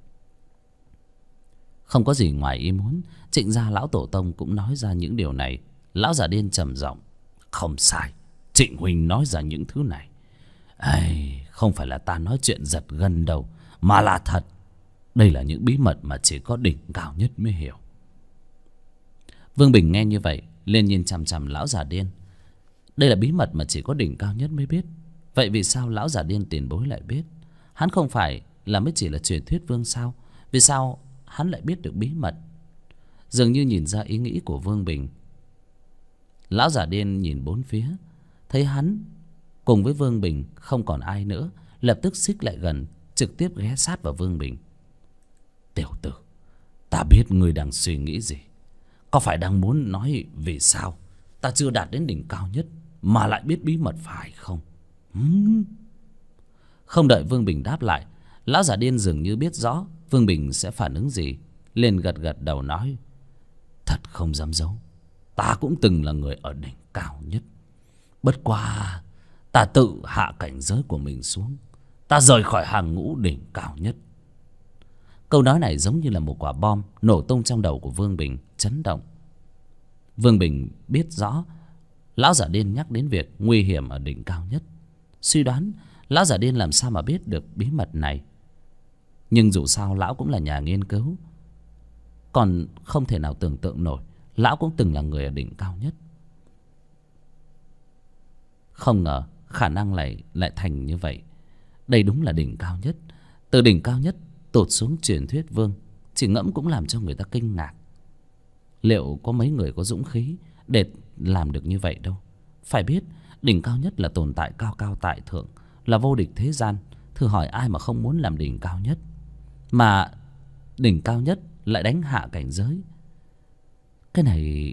Không có gì ngoài ý muốn, Trịnh gia lão tổ tông cũng nói ra những điều này. Lão giả điên trầm giọng. Không sai, Trịnh huynh nói ra những thứ này, không phải là ta nói chuyện giật gân đâu, mà là thật. Đây là những bí mật mà chỉ có đỉnh cao nhất mới hiểu. Vương Bình nghe như vậy liền nhìn chằm chằm lão giả điên. Đây là bí mật mà chỉ có đỉnh cao nhất mới biết. Vậy vì sao lão giả điên tiền bối lại biết? Hắn không phải là mới chỉ là truyền thuyết vương sao? Vì sao hắn lại biết được bí mật? Dường như nhìn ra ý nghĩ của Vương Bình. Lão giả điên nhìn bốn phía, thấy hắn cùng với Vương Bình không còn ai nữa, lập tức xích lại gần, trực tiếp ghé sát vào Vương Bình. Tiểu tử, ta biết ngươi đang suy nghĩ gì. Có phải đang muốn nói vì sao ta chưa đạt đến đỉnh cao nhất mà lại biết bí mật phải không? Không đợi Vương Bình đáp lại, lão giả điên dường như biết rõ Vương Bình sẽ phản ứng gì, liền gật gật đầu nói. Thật không dám giấu, ta cũng từng là người ở đỉnh cao nhất. Bất quá ta tự hạ cảnh giới của mình xuống, ta rời khỏi hàng ngũ đỉnh cao nhất. Câu nói này giống như là một quả bom nổ tung trong đầu của Vương Bình, chấn động. Vương Bình biết rõ lão giả điên nhắc đến việc nguy hiểm ở đỉnh cao nhất, suy đoán lão giả điên làm sao mà biết được bí mật này. Nhưng dù sao lão cũng là nhà nghiên cứu, còn không thể nào tưởng tượng nổi lão cũng từng là người ở đỉnh cao nhất. Không ngờ khả năng lại thành như vậy. Đây đúng là đỉnh cao nhất. Từ đỉnh cao nhất tụt xuống truyền thuyết vương, chỉ ngẫm cũng làm cho người ta kinh ngạc. Liệu có mấy người có dũng khí để làm được như vậy đâu. Phải biết đỉnh cao nhất là tồn tại cao cao tại thượng, là vô địch thế gian. Thử hỏi ai mà không muốn làm đỉnh cao nhất. Mà đỉnh cao nhất lại đánh hạ cảnh giới. Cái này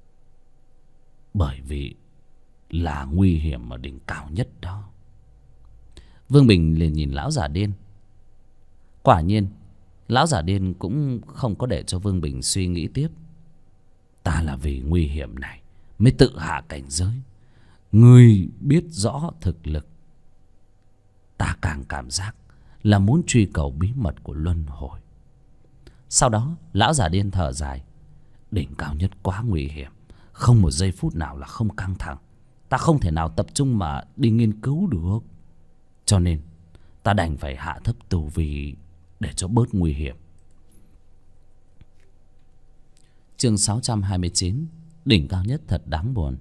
bởi vì là nguy hiểm ở đỉnh cao nhất đó. Vương Bình liền nhìn lão giả điên. Quả nhiên lão giả điên cũng không có để cho Vương Bình suy nghĩ tiếp. Ta là vì nguy hiểm này mới tự hạ cảnh giới. Ngươi biết rõ thực lực, ta càng cảm giác là muốn truy cầu bí mật của luân hồi. Sau đó lão giả điên thở dài. Đỉnh cao nhất quá nguy hiểm, không một giây phút nào là không căng thẳng. Ta không thể nào tập trung mà đi nghiên cứu được, cho nên ta đành phải hạ thấp tu vi để cho bớt nguy hiểm. Chương 629. Đỉnh cao nhất thật đáng buồn.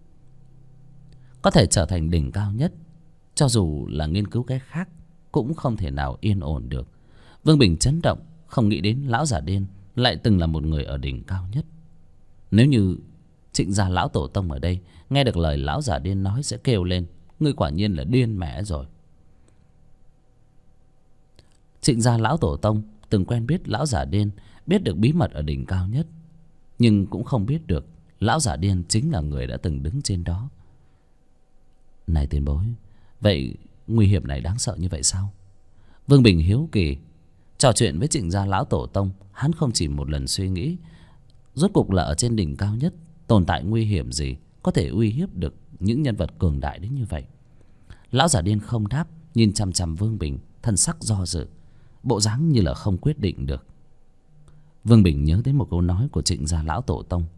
Có thể trở thành đỉnh cao nhất, cho dù là nghiên cứu cái khác cũng không thể nào yên ổn được. Vương Bình chấn động, không nghĩ đến lão giả điên lại từng là một người ở đỉnh cao nhất. Nếu như Trịnh gia lão tổ tông ở đây nghe được lời lão giả điên nói sẽ kêu lên: ngươi quả nhiên là điên mẹ rồi. Trịnh gia lão tổ tông từng quen biết lão giả điên, biết được bí mật ở đỉnh cao nhất, nhưng cũng không biết được lão giả điên chính là người đã từng đứng trên đó. Này tiền bối, vậy nguy hiểm này đáng sợ như vậy sao? Vương Bình hiếu kỳ. Trò chuyện với Trịnh gia lão tổ tông, hắn không chỉ một lần suy nghĩ rốt cục là ở trên đỉnh cao nhất tồn tại nguy hiểm gì có thể uy hiếp được những nhân vật cường đại đến như vậy. Lão giả điên không đáp, nhìn chằm chằm Vương Bình, thân sắc do dự, bộ dáng như là không quyết định được. Vương Bình nhớ đến một câu nói của Trịnh gia lão tổ tông: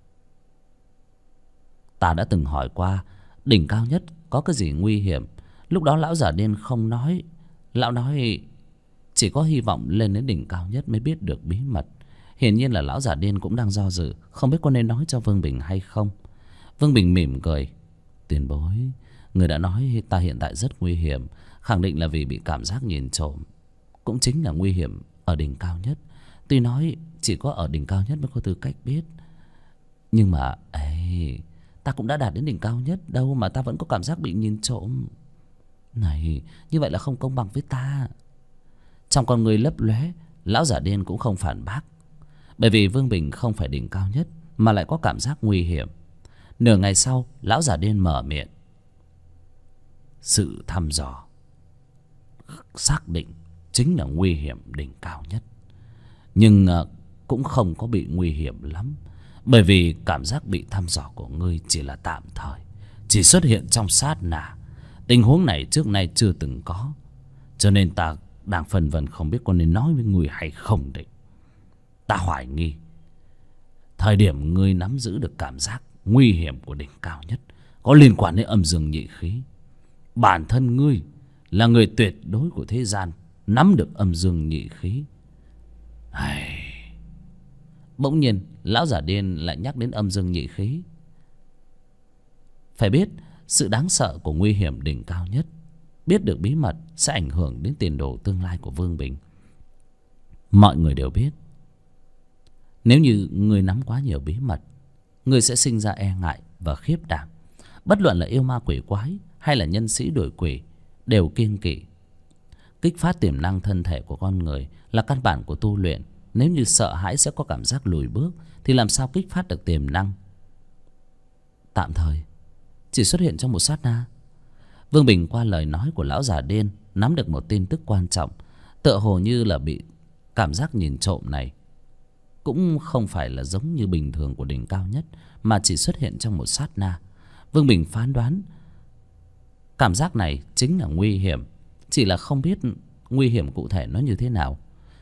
ta đã từng hỏi qua đỉnh cao nhất có cái gì nguy hiểm. Lúc đó lão giả điên không nói. Lão nói chỉ có hy vọng lên đến đỉnh cao nhất mới biết được bí mật. Hiển nhiên là lão giả điên cũng đang do dự, không biết có nên nói cho Vương Bình hay không. Vương Bình mỉm cười: tiền bối, người đã nói ta hiện tại rất nguy hiểm, khẳng định là vì bị cảm giác nhìn trộm. Cũng chính là nguy hiểm ở đỉnh cao nhất. Tuy nói chỉ có ở đỉnh cao nhất mới có tư cách biết, nhưng mà ta cũng đã đạt đến đỉnh cao nhất đâu mà ta vẫn có cảm giác bị nhìn trộm. Này, như vậy là không công bằng với ta. Trong con người lấp lóe, lão giả điên cũng không phản bác, bởi vì Vương Bình không phải đỉnh cao nhất mà lại có cảm giác nguy hiểm. Nửa ngày sau, lão giả điên mở miệng: sự thăm dò xác định chính là nguy hiểm đỉnh cao nhất, nhưng cũng không có bị nguy hiểm lắm, bởi vì cảm giác bị thăm dò của ngươi chỉ là tạm thời, chỉ xuất hiện trong sát na. Tình huống này trước nay chưa từng có, cho nên ta đang phân vân không biết có nên nói với ngươi hay không đấy. Ta hoài nghi thời điểm ngươi nắm giữ được cảm giác nguy hiểm của đỉnh cao nhất có liên quan đến âm dương nhị khí. Bản thân ngươi là người tuyệt đối của thế gian nắm được âm dương nhị khí. Bỗng nhiên lão giả điên lại nhắc đến âm dương nhị khí. Phải biết sự đáng sợ của nguy hiểm đỉnh cao nhất, biết được bí mật sẽ ảnh hưởng đến tiền đồ tương lai của Vương Bình. Mọi người đều biết, nếu như người nắm quá nhiều bí mật, người sẽ sinh ra e ngại và khiếp đảm. Bất luận là yêu ma quỷ quái hay là nhân sĩ đuổi quỷ đều kiêng kỵ. Kích phát tiềm năng thân thể của con người là căn bản của tu luyện. Nếu như sợ hãi sẽ có cảm giác lùi bước thì làm sao kích phát được tiềm năng? Tạm thời chỉ xuất hiện trong một sát na. Vương Bình qua lời nói của lão già điên nắm được một tin tức quan trọng. Tựa hồ như là bị cảm giác nhìn trộm này cũng không phải là giống như bình thường của đỉnh cao nhất, mà chỉ xuất hiện trong một sát na. Vương Bình phán đoán cảm giác này chính là nguy hiểm, chỉ là không biết nguy hiểm cụ thể nó như thế nào.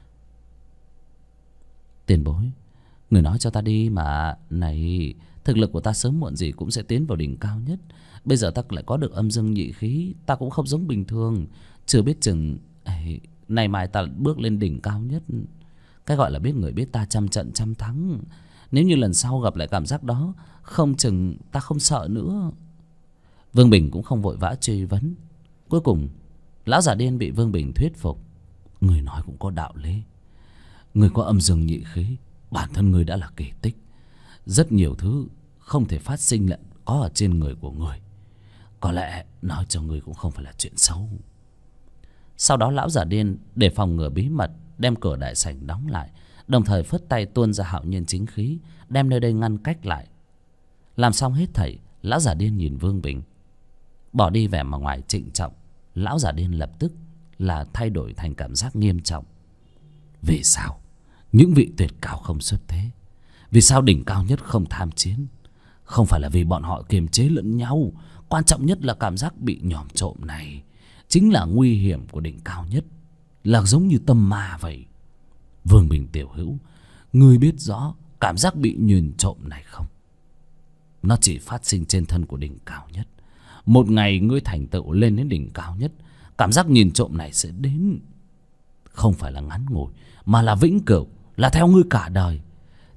Tiền bối, người nói cho ta đi mà. Này, thực lực của ta sớm muộn gì cũng sẽ tiến vào đỉnh cao nhất. Bây giờ ta lại có được âm dương nhị khí, ta cũng không giống bình thường. Chưa biết chừng nay mai ta bước lên đỉnh cao nhất. Cái gọi là biết người biết ta, trăm trận trăm thắng. Nếu như lần sau gặp lại cảm giác đó, không chừng ta không sợ nữa. Vương Bình cũng không vội vã truy vấn. Cuối cùng lão già điên bị Vương Bình thuyết phục. Người nói cũng có đạo lý. Người có âm dương nhị khí, bản thân người đã là kỳ tích. Rất nhiều thứ không thể phát sinh lại có ở trên người của người. Có lẽ nói cho người cũng không phải là chuyện xấu. Sau đó lão già điên để phòng ngừa bí mật đem cửa đại sảnh đóng lại, đồng thời phất tay tuôn ra hạo nhiên chính khí, đem nơi đây ngăn cách lại. Làm xong hết thảy, lão già điên nhìn Vương Bình, bỏ đi vẻ mà ngoài trịnh trọng. Lão già điên lập tức là thay đổi thành cảm giác nghiêm trọng. Vì sao những vị tuyệt cao không xuất thế? Vì sao đỉnh cao nhất không tham chiến? Không phải là vì bọn họ kiềm chế lẫn nhau. Quan trọng nhất là cảm giác bị nhòm trộm này chính là nguy hiểm của đỉnh cao nhất, là giống như tâm ma vậy. Vương Bình tiểu hữu, ngươi biết rõ cảm giác bị nhìn trộm này không? Nó chỉ phát sinh trên thân của đỉnh cao nhất. Một ngày ngươi thành tựu lên đến đỉnh cao nhất, cảm giác nhìn trộm này sẽ đến. Không phải là ngắn ngủi, mà là vĩnh cửu, là theo ngươi cả đời.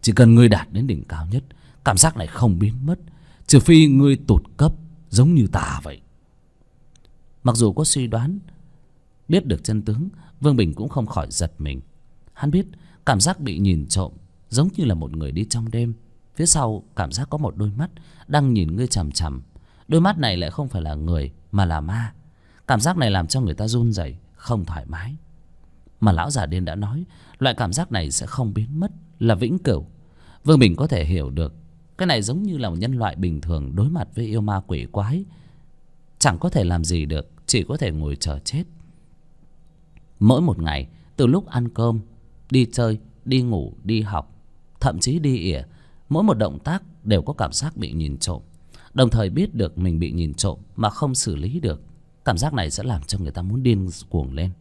Chỉ cần ngươi đạt đến đỉnh cao nhất, cảm giác này không biến mất, trừ phi ngươi tụt cấp giống như ta vậy. Mặc dù có suy đoán, biết được chân tướng, Vương Bình cũng không khỏi giật mình. Hắn biết cảm giác bị nhìn trộm giống như là một người đi trong đêm. Phía sau cảm giác có một đôi mắt đang nhìn ngươi chằm chằm. Đôi mắt này lại không phải là người mà là ma. Cảm giác này làm cho người ta run rẩy, không thoải mái. Mà lão già điên đã nói loại cảm giác này sẽ không biến mất, là vĩnh cửu. Vương Bình có thể hiểu được cái này giống như là một nhân loại bình thường đối mặt với yêu ma quỷ quái, chẳng có thể làm gì được, chỉ có thể ngồi chờ chết. Mỗi một ngày, từ lúc ăn cơm, đi chơi, đi ngủ, đi học, thậm chí đi ỉa, mỗi một động tác đều có cảm giác bị nhìn trộm. Đồng thời biết được mình bị nhìn trộm mà không xử lý được, cảm giác này sẽ làm cho người ta muốn điên cuồng lên.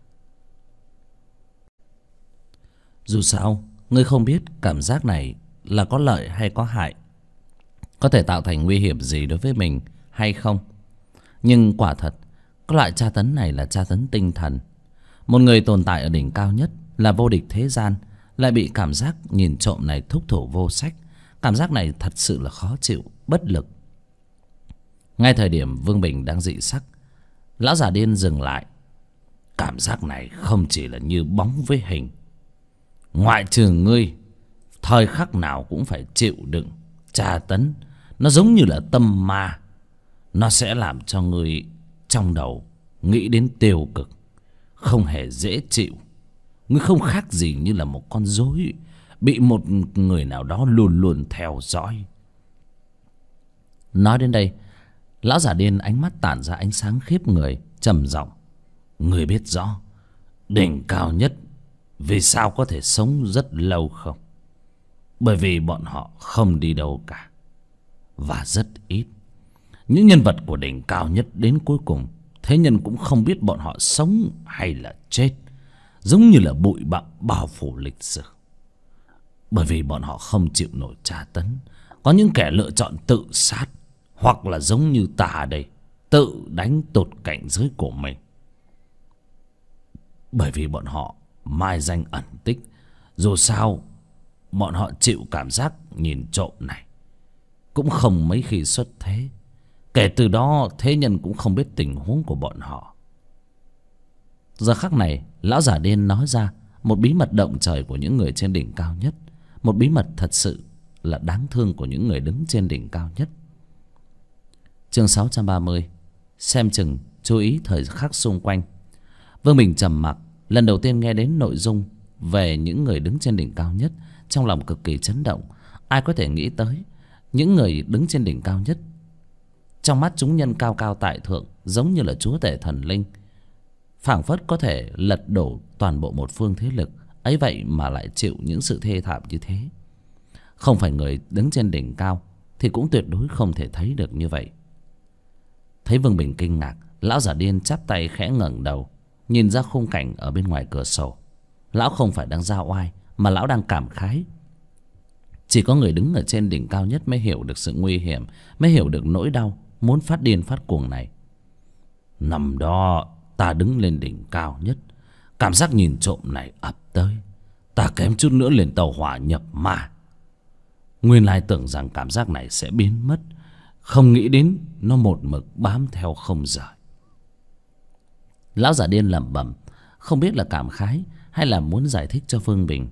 Dù sao, ngươi không biết cảm giác này là có lợi hay có hại, có thể tạo thành nguy hiểm gì đối với mình hay không. Nhưng quả thật, cái loại tra tấn này là tra tấn tinh thần. Một người tồn tại ở đỉnh cao nhất, là vô địch thế gian, lại bị cảm giác nhìn trộm này thúc thủ vô sách. Cảm giác này thật sự là khó chịu, bất lực. Ngay thời điểm Vương Bình đang dị sắc, lão già điên dừng lại. Cảm giác này không chỉ là như bóng với hình. Ngoại trừ ngươi, thời khắc nào cũng phải chịu đựng tra tấn. Nó giống như là tâm ma. Nó sẽ làm cho ngươi trong đầu nghĩ đến tiêu cực, không hề dễ chịu. Ngươi không khác gì như là một con rối bị một người nào đó luôn luôn theo dõi. Nói đến đây, lão già điên ánh mắt tản ra ánh sáng khiếp người, trầm giọng. Ngươi biết rõ đỉnh cao nhất vì sao có thể sống rất lâu không? Bởi vì bọn họ không đi đâu cả, và rất ít. Những nhân vật của đỉnh cao nhất đến cuối cùng, thế nhân cũng không biết bọn họ sống hay là chết, giống như là bụi bặm bao phủ lịch sử. Bởi vì bọn họ không chịu nổi tra tấn. Có những kẻ lựa chọn tự sát, hoặc là giống như ta đây, tự đánh tụt cảnh giới của mình. Bởi vì bọn họ mai danh ẩn tích. Dù sao bọn họ chịu cảm giác nhìn trộm này cũng không mấy khi xuất thế. Kể từ đó thế nhân cũng không biết tình huống của bọn họ. Giờ khắc này, lão già điên nói ra một bí mật động trời của những người trên đỉnh cao nhất. Một bí mật thật sự là đáng thương của những người đứng trên đỉnh cao nhất. Chương 630. Xem chừng, chú ý thời khắc xung quanh. Vương Bình trầm mặc. Lần đầu tiên nghe đến nội dung về những người đứng trên đỉnh cao nhất, trong lòng cực kỳ chấn động. Ai có thể nghĩ tới những người đứng trên đỉnh cao nhất, trong mắt chúng nhân cao cao tại thượng, giống như là chúa tể thần linh, phảng phất có thể lật đổ toàn bộ một phương thế lực. Ấy vậy mà lại chịu những sự thê thảm như thế. Không phải người đứng trên đỉnh cao thì cũng tuyệt đối không thể thấy được như vậy. Thấy Vương Bình kinh ngạc, lão già điên chắp tay khẽ ngẩng đầu, nhìn ra khung cảnh ở bên ngoài cửa sổ. Lão không phải đang ra oai, mà lão đang cảm khái. Chỉ có người đứng ở trên đỉnh cao nhất mới hiểu được sự nguy hiểm, mới hiểu được nỗi đau muốn phát điên phát cuồng này. Năm đó ta đứng lên đỉnh cao nhất, cảm giác nhìn trộm này ập tới, ta kém chút nữa lên tàu hỏa nhập ma. Nguyên lai tưởng rằng cảm giác này sẽ biến mất, không nghĩ đến nó một mực bám theo không rời. Lão già điên lẩm bẩm, không biết là cảm khái hay là muốn giải thích cho Vương Bình.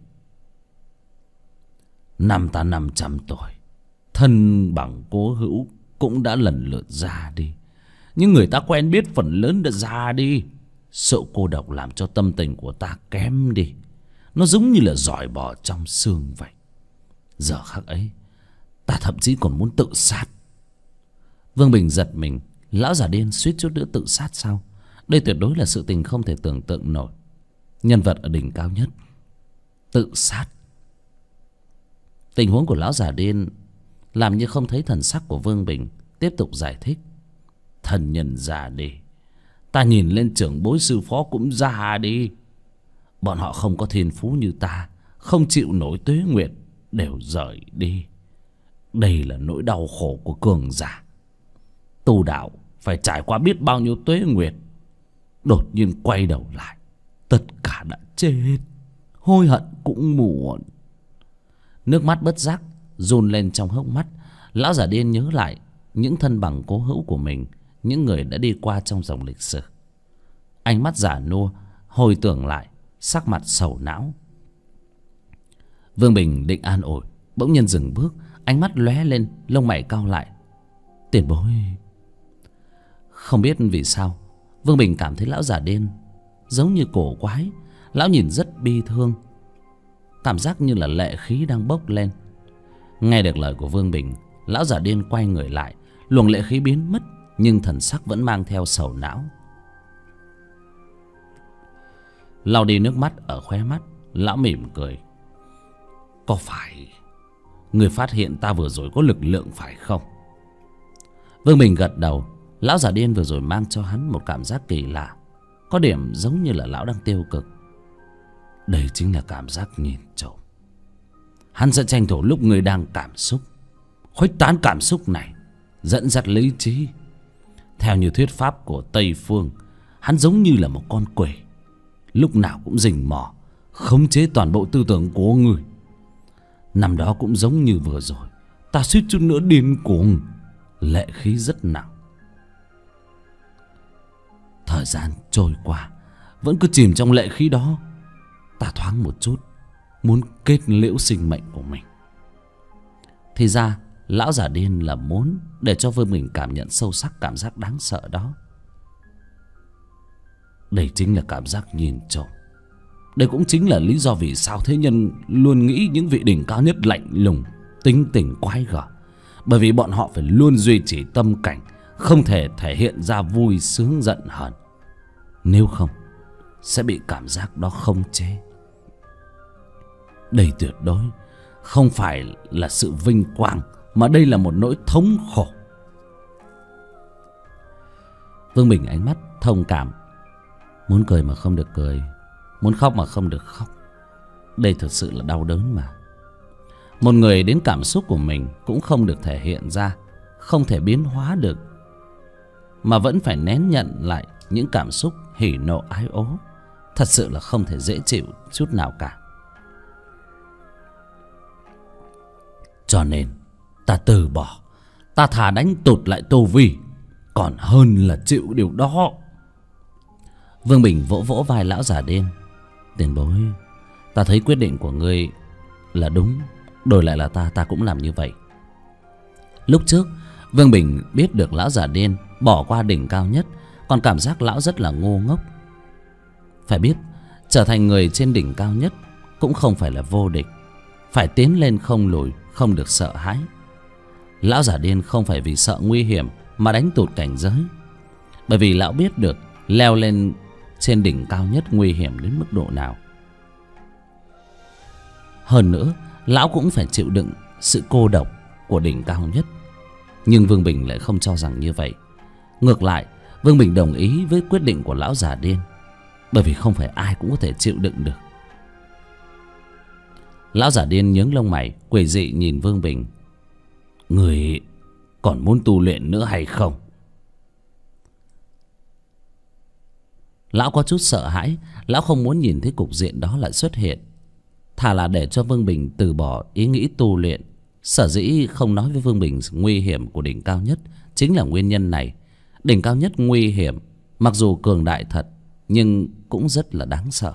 Năm ta 500 tuổi, thân bằng cố hữu cũng đã lần lượt ra đi. Nhưng người ta quen biết phần lớn đã ra đi. Sự cô độc làm cho tâm tình của ta kém đi. Nó giống như là giỏi bò trong xương vậy. Giờ khắc ấy, ta thậm chí còn muốn tự sát. Vương Bình giật mình. Lão già điên suýt chút nữa tự sát sao? Đây tuyệt đối là sự tình không thể tưởng tượng nổi. Nhân vật ở đỉnh cao nhất tự sát. Tình huống của lão già điên làm như không thấy thần sắc của Vương Bình, tiếp tục giải thích. Thần nhân già đi, ta nhìn lên trưởng bối sư phó cũng già đi. Bọn họ không có thiên phú như ta, không chịu nổi tuế nguyệt, đều rời đi. Đây là nỗi đau khổ của cường giả. Tu đạo phải trải qua biết bao nhiêu tuế nguyệt, đột nhiên quay đầu lại, tất cả đã chết. Hối hận cũng muộn. Nước mắt bất giác dồn lên trong hốc mắt. Lão già điên nhớ lại những thân bằng cố hữu của mình, những người đã đi qua trong dòng lịch sử. Ánh mắt già nua hồi tưởng lại, sắc mặt sầu não. Vương Bình định an ủi, bỗng nhiên dừng bước, ánh mắt lóe lên, lông mày cau lại. Tiền bối. Không biết vì sao Vương Bình cảm thấy lão già điên giống như cổ quái. Lão nhìn rất bi thương, cảm giác như là lệ khí đang bốc lên. Nghe được lời của Vương Bình, lão già điên quay người lại, luồng lệ khí biến mất, nhưng thần sắc vẫn mang theo sầu não. lau đi nước mắt ở khóe mắt, lão mỉm cười. Có phải người phát hiện ta vừa rồi có lực lượng phải không? Vương Bình gật đầu. Lão già điên vừa rồi mang cho hắn một cảm giác kỳ lạ, có điểm giống như là lão đang tiêu cực. Đây chính là cảm giác nhìn trộm. Hắn sẽ tranh thủ lúc người đang cảm xúc, khuếch tán cảm xúc này, dẫn dắt lý trí. Theo như thuyết pháp của Tây Phương, hắn giống như là một con quỷ, lúc nào cũng rình mò khống chế toàn bộ tư tưởng của người. Năm đó cũng giống như vừa rồi, ta suýt chút nữa điên cuồng, lệ khí rất nặng. Thời gian trôi qua, vẫn cứ chìm trong lệ khí đó. Ta thoáng một chút muốn kết liễu sinh mệnh của mình. Thì ra lão già điên là muốn để cho Vương Bình cảm nhận sâu sắc cảm giác đáng sợ đó. Đây chính là cảm giác nhìn trộm. Đây cũng chính là lý do vì sao thế nhân luôn nghĩ những vị đỉnh cao nhất lạnh lùng, tính tình quái gở. Bởi vì bọn họ phải luôn duy trì tâm cảnh, không thể thể hiện ra vui sướng giận hờn. Nếu không sẽ bị cảm giác đó khống chế. Đây tuyệt đối không phải là sự vinh quang, mà đây là một nỗi thống khổ. Vương Bình ánh mắt thông cảm. Muốn cười mà không được cười, muốn khóc mà không được khóc. Đây thực sự là đau đớn mà. Một người đến cảm xúc của mình cũng không được thể hiện ra, không thể biến hóa được, mà vẫn phải nén nhận lại những cảm xúc hỉ nộ ái ố. Thật sự là không thể dễ chịu chút nào cả. Cho nên ta từ bỏ. Ta thà đánh tụt lại tu vi, còn hơn là chịu điều đó. Vương Bình vỗ vỗ vai lão già điên. Tiền bối, ta thấy quyết định của ngươi là đúng. Đổi lại là ta cũng làm như vậy. Lúc trước Vương Bình biết được lão già điên bỏ qua đỉnh cao nhất, còn cảm giác lão rất là ngu ngốc. Phải biết, trở thành người trên đỉnh cao nhất cũng không phải là vô địch. Phải tiến lên không lùi, không được sợ hãi. Lão già điên không phải vì sợ nguy hiểm mà đánh tụt cảnh giới, bởi vì lão biết được leo lên trên đỉnh cao nhất nguy hiểm đến mức độ nào. Hơn nữa, lão cũng phải chịu đựng sự cô độc của đỉnh cao nhất. Nhưng Vương Bình lại không cho rằng như vậy. Ngược lại, Vương Bình đồng ý với quyết định của lão già điên, bởi vì không phải ai cũng có thể chịu đựng được. Lão già điên nhướng lông mày, quỷ dị nhìn Vương Bình. Người còn muốn tu luyện nữa hay không? Lão có chút sợ hãi. Lão không muốn nhìn thấy cục diện đó lại xuất hiện. Thà là để cho Vương Bình từ bỏ ý nghĩ tu luyện. Sở dĩ không nói với Vương Bình nguy hiểm của đỉnh cao nhất chính là nguyên nhân này. Đỉnh cao nhất nguy hiểm, mặc dù cường đại thật, nhưng cũng rất là đáng sợ.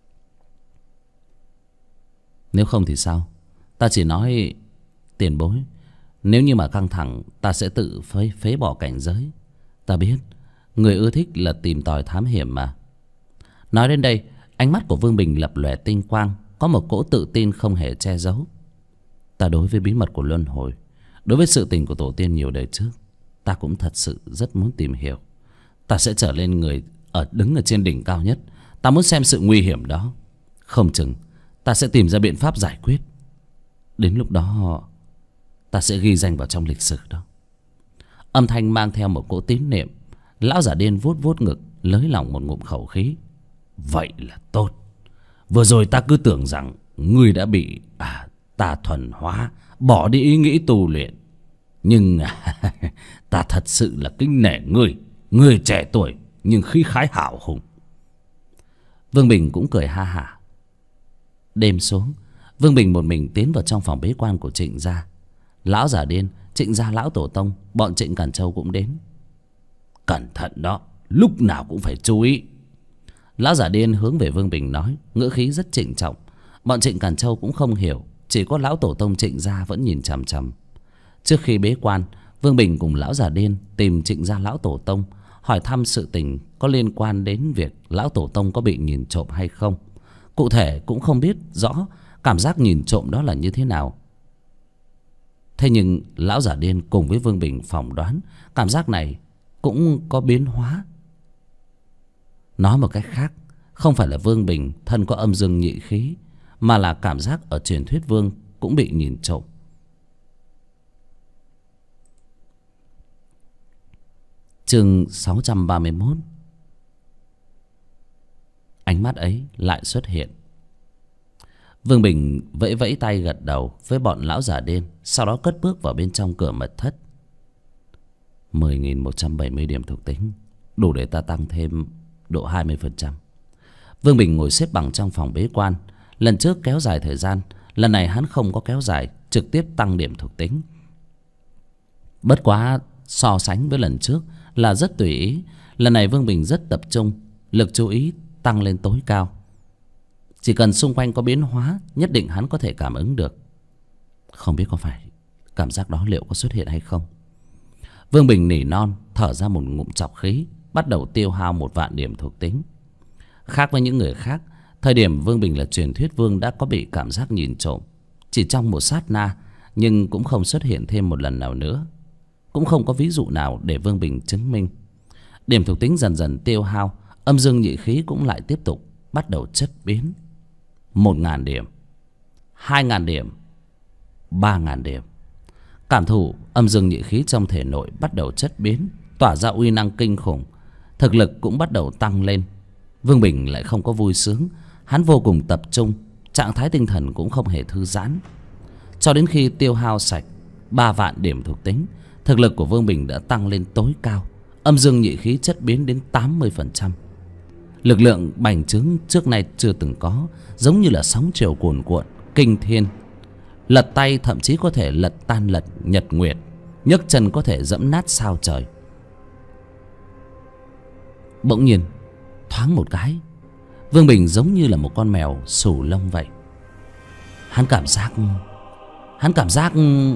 Nếu không thì sao? Ta chỉ nói tiền bối, nếu như mà căng thẳng, ta sẽ tự phế bỏ cảnh giới. Ta biết người ưa thích là tìm tòi thám hiểm mà. Nói đến đây, ánh mắt của Vương Bình lập lòe tinh quang, có một cỗ tự tin không hề che giấu. Ta đối với bí mật của luân hồi, đối với sự tình của tổ tiên nhiều đời trước, ta cũng thật sự rất muốn tìm hiểu. Ta sẽ trở lên người đứng ở trên đỉnh cao nhất. Ta muốn xem sự nguy hiểm đó. Không chừng ta sẽ tìm ra biện pháp giải quyết. Đến lúc đó ta sẽ ghi danh vào trong lịch sử đó. Âm thanh mang theo một cỗ tín niệm. Lão giả điên vuốt vuốt ngực, lới lỏng một ngụm khẩu khí. Vậy là tốt. Vừa rồi ta cứ tưởng rằng ngươi đã bị ta thuần hóa, bỏ đi ý nghĩ tu luyện. Nhưng ta thật sự là kính nể ngươi. Ngươi trẻ tuổi nhưng khí khái hào hùng. Vương Bình cũng cười ha hả. Đêm xuống, Vương Bình một mình tiến vào trong phòng bế quan của Trịnh gia. Lão già điên, Trịnh gia lão tổ tông, bọn Trịnh Càn Châu cũng đến. Cẩn thận đó, lúc nào cũng phải chú ý. Lão già điên hướng về Vương Bình nói, ngữ khí rất trịnh trọng. Bọn Trịnh Càn Châu cũng không hiểu, chỉ có lão tổ tông Trịnh gia vẫn nhìn chằm chằm. Trước khi bế quan, Vương Bình cùng lão già điên tìm Trịnh gia lão tổ tông, hỏi thăm sự tình có liên quan đến việc lão tổ tông có bị nhìn trộm hay không. Cụ thể cũng không biết rõ cảm giác nhìn trộm đó là như thế nào. Thế nhưng lão già điên cùng với Vương Bình phỏng đoán cảm giác này cũng có biến hóa. Nói một cách khác, không phải là Vương Bình thân có âm dương nhị khí, mà là cảm giác ở truyền thuyết vương cũng bị nhìn trộm. Chương 631. Ánh mắt ấy lại xuất hiện. Vương Bình vẫy vẫy tay gật đầu với bọn lão già điên, sau đó cất bước vào bên trong cửa mật thất. 10.170 điểm thuộc tính, đủ để ta tăng thêm độ 20%. Vương Bình ngồi xếp bằng trong phòng bế quan. Lần trước kéo dài thời gian, lần này hắn không có kéo dài, trực tiếp tăng điểm thuộc tính. Bất quá so sánh với lần trước là rất tùy ý. Lần này Vương Bình rất tập trung, lực chú ý tăng lên tối cao. Chỉ cần xung quanh có biến hóa, nhất định hắn có thể cảm ứng được. Không biết có phải cảm giác đó liệu có xuất hiện hay không. Vương Bình nỉ non, thở ra một ngụm trọc khí, bắt đầu tiêu hao 1.000 điểm thuộc tính. Khác với những người khác, thời điểm Vương Bình là truyền thuyết vương đã có bị cảm giác nhìn trộm, chỉ trong một sát na, nhưng cũng không xuất hiện thêm một lần nào nữa. Cũng không có ví dụ nào để Vương Bình chứng minh. Điểm thuộc tính dần dần tiêu hao, âm dương nhị khí cũng lại tiếp tục bắt đầu chất biến. 1.000 điểm, 2.000 điểm, 3.000 điểm. Cảm thụ âm dương nhị khí trong thể nội bắt đầu chất biến, tỏa ra uy năng kinh khủng. Thực lực cũng bắt đầu tăng lên. Vương Bình lại không có vui sướng. Hắn vô cùng tập trung, trạng thái tinh thần cũng không hề thư giãn. Cho đến khi tiêu hao sạch 3.000 điểm thuộc tính, thực lực của Vương Bình đã tăng lên tối cao. Âm dương nhị khí chất biến đến 80%. Lực lượng bành trướng trước nay chưa từng có, giống như là sóng chiều cuồn cuộn kinh thiên. Lật tay thậm chí có thể lật tan lật nhật nguyệt, nhấc chân có thể dẫm nát sao trời. Bỗng nhiên thoáng một cái, Vương Bình giống như là một con mèo xù lông vậy. Hắn cảm giác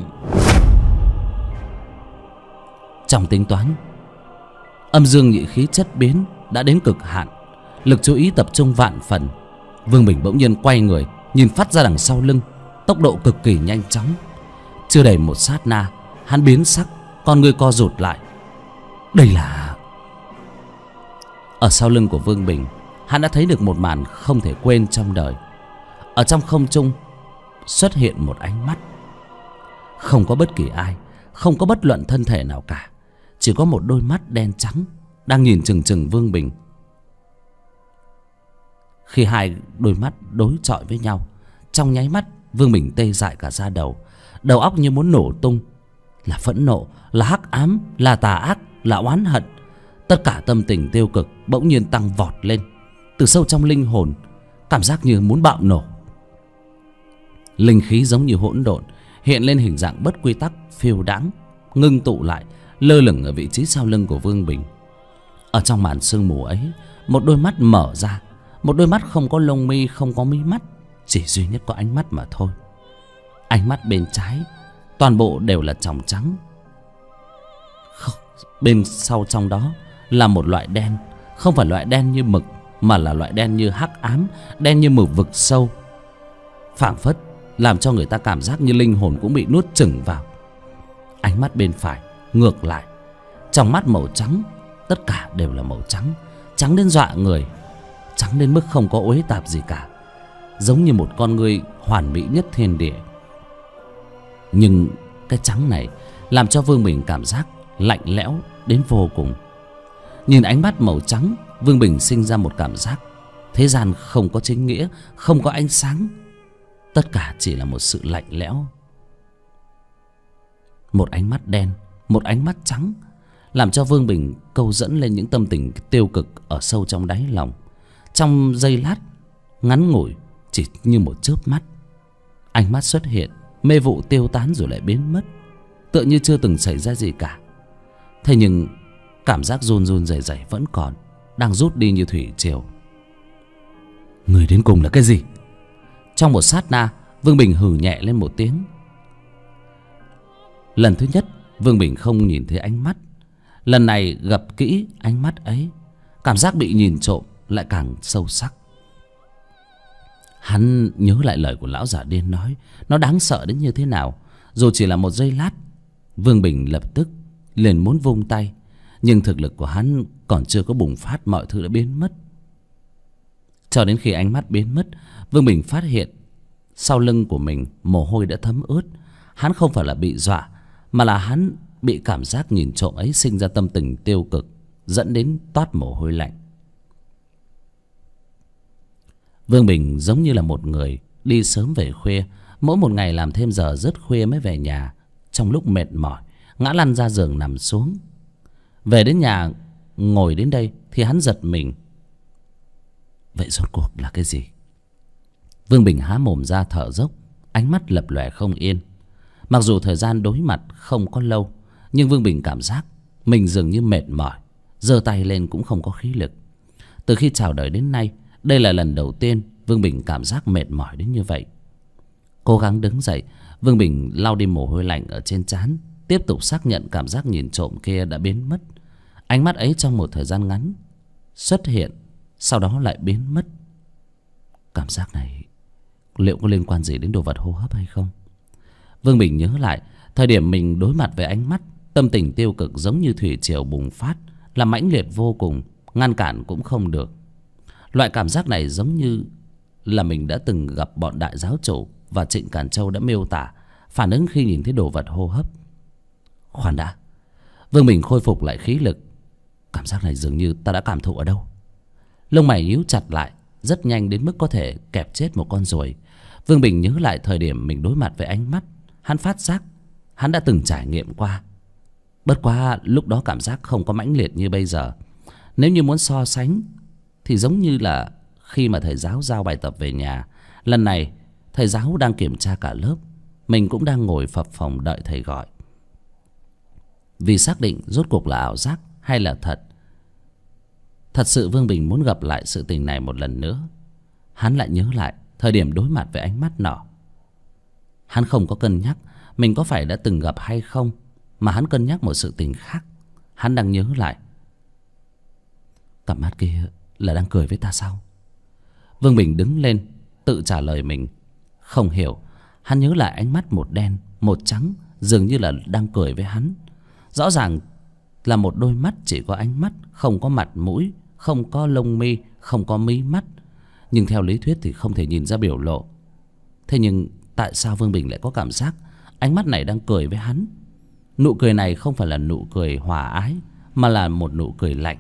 trong tính toán, âm dương nhị khí chất biến đã đến cực hạn. Lực chú ý tập trung vạn phần. Vương Bình bỗng nhiên quay người, nhìn phát ra đằng sau lưng, tốc độ cực kỳ nhanh chóng. Chưa đầy một sát na, hắn biến sắc, con ngươi co rụt lại. Đây là... Ở sau lưng của Vương Bình, hắn đã thấy được một màn không thể quên trong đời. Ở trong không trung xuất hiện một ánh mắt. Không có bất kỳ ai, không có bất luận thân thể nào cả, chỉ có một đôi mắt đen trắng đang nhìn chừng chừng Vương Bình. Khi hai đôi mắt đối chọi với nhau, trong nháy mắt Vương Bình tê dại cả da đầu. Đầu óc như muốn nổ tung. Là phẫn nộ, là hắc ám, là tà ác, là oán hận. Tất cả tâm tình tiêu cực bỗng nhiên tăng vọt lên. Từ sâu trong linh hồn, cảm giác như muốn bạo nổ. Linh khí giống như hỗn độn, hiện lên hình dạng bất quy tắc, phiêu đãng, ngưng tụ lại, lơ lửng ở vị trí sau lưng của Vương Bình. Ở trong màn sương mù ấy, một đôi mắt mở ra. Một đôi mắt không có lông mi, không có mí mắt, chỉ duy nhất có ánh mắt mà thôi. Ánh mắt bên trái toàn bộ đều là tròng trắng. Bên sau trong đó là một loại đen. Không phải loại đen như mực, mà là loại đen như hắc ám, đen như mực vực sâu, phảng phất làm cho người ta cảm giác như linh hồn cũng bị nuốt chửng vào. Ánh mắt bên phải ngược lại, trong mắt màu trắng, tất cả đều là màu trắng, trắng đến dọa người, trắng đến mức không có uế tạp gì cả, giống như một con người hoàn mỹ nhất thiên địa. Nhưng cái trắng này làm cho Vương Bình cảm giác lạnh lẽo đến vô cùng. Nhìn ánh mắt màu trắng, Vương Bình sinh ra một cảm giác thế gian không có chính nghĩa, không có ánh sáng, tất cả chỉ là một sự lạnh lẽo. Một ánh mắt đen, một ánh mắt trắng, làm cho Vương Bình câu dẫn lên những tâm tình tiêu cực ở sâu trong đáy lòng. Trong giây lát ngắn ngủi, chỉ như một chớp mắt, Ánh mắt xuất hiện, mê vụ tiêu tán rồi lại biến mất, tựa như chưa từng xảy ra gì cả. Thế nhưng cảm giác run run rẩy rẩy vẫn còn, đang rút đi như thủy triều. Người đến cùng là cái gì? Trong một sát na, Vương Bình hừ nhẹ lên một tiếng. Lần thứ nhất Vương Bình không nhìn thấy ánh mắt. Lần này gặp kỹ ánh mắt ấy, cảm giác bị nhìn trộm lại càng sâu sắc. Hắn nhớ lại lời của lão giả điên nói, nó đáng sợ đến như thế nào. Dù chỉ là một giây lát, Vương Bình lập tức liền muốn vung tay, nhưng thực lực của hắn còn chưa có bùng phát, mọi thứ đã biến mất. Cho đến khi ánh mắt biến mất, Vương Bình phát hiện sau lưng của mình mồ hôi đã thấm ướt. Hắn không phải là bị dọa, mà là hắn bị cảm giác nhìn trộm ấy sinh ra tâm tình tiêu cực, dẫn đến toát mồ hôi lạnh. Vương Bình giống như là một người đi sớm về khuya, mỗi một ngày làm thêm giờ rất khuya mới về nhà. Trong lúc mệt mỏi, ngã lăn ra giường nằm xuống. Về đến nhà, ngồi đến đây thì hắn giật mình. Vậy rốt cuộc là cái gì? Vương Bình há mồm ra thở dốc, ánh mắt lập lòe không yên. Mặc dù thời gian đối mặt không có lâu, nhưng Vương Bình cảm giác mình dường như mệt mỏi, giơ tay lên cũng không có khí lực. Từ khi chào đời đến nay, đây là lần đầu tiên Vương Bình cảm giác mệt mỏi đến như vậy. Cố gắng đứng dậy, Vương Bình lau đi mồ hôi lạnh ở trên trán, tiếp tục xác nhận cảm giác nhìn trộm kia đã biến mất. Ánh mắt ấy trong một thời gian ngắn xuất hiện, sau đó lại biến mất. Cảm giác này liệu có liên quan gì đến đồ vật hô hấp hay không? Vương Bình nhớ lại thời điểm mình đối mặt với ánh mắt, tâm tình tiêu cực giống như thủy triều bùng phát, là mãnh liệt vô cùng, ngăn cản cũng không được. Loại cảm giác này giống như là mình đã từng gặp bọn đại giáo chủ và Trịnh Càn Châu đã miêu tả phản ứng khi nhìn thấy đồ vật hô hấp. Khoan đã, Vương Bình khôi phục lại khí lực. Cảm giác này dường như ta đã cảm thụ ở đâu. Lông mày nhíu chặt lại, rất nhanh đến mức có thể kẹp chết một con ruồi. Vương Bình nhớ lại thời điểm mình đối mặt với ánh mắt, hắn phát giác hắn đã từng trải nghiệm qua. Bất quá lúc đó cảm giác không có mãnh liệt như bây giờ. Nếu như muốn so sánh thì giống như là khi mà thầy giáo giao bài tập về nhà. Lần này thầy giáo đang kiểm tra cả lớp, mình cũng đang ngồi phập phồng đợi thầy gọi. Vì xác định rốt cuộc là ảo giác hay là thật, thật sự Vương Bình muốn gặp lại sự tình này một lần nữa. Hắn lại nhớ lại thời điểm đối mặt với ánh mắt nọ. Hắn không có cân nhắc mình có phải đã từng gặp hay không, mà hắn cân nhắc một sự tình khác. Hắn đang nhớ lại, cặp mắt kia là đang cười với ta sao? Vương Bình đứng lên tự trả lời mình. Không hiểu, hắn nhớ lại ánh mắt một đen một trắng, dường như là đang cười với hắn. Rõ ràng là một đôi mắt chỉ có ánh mắt, không có mặt mũi, không có lông mi, không có mí mắt. Nhưng theo lý thuyết thì không thể nhìn ra biểu lộ. Thế nhưng tại sao Vương Bình lại có cảm giác ánh mắt này đang cười với hắn? Nụ cười này không phải là nụ cười hòa ái, mà là một nụ cười lạnh.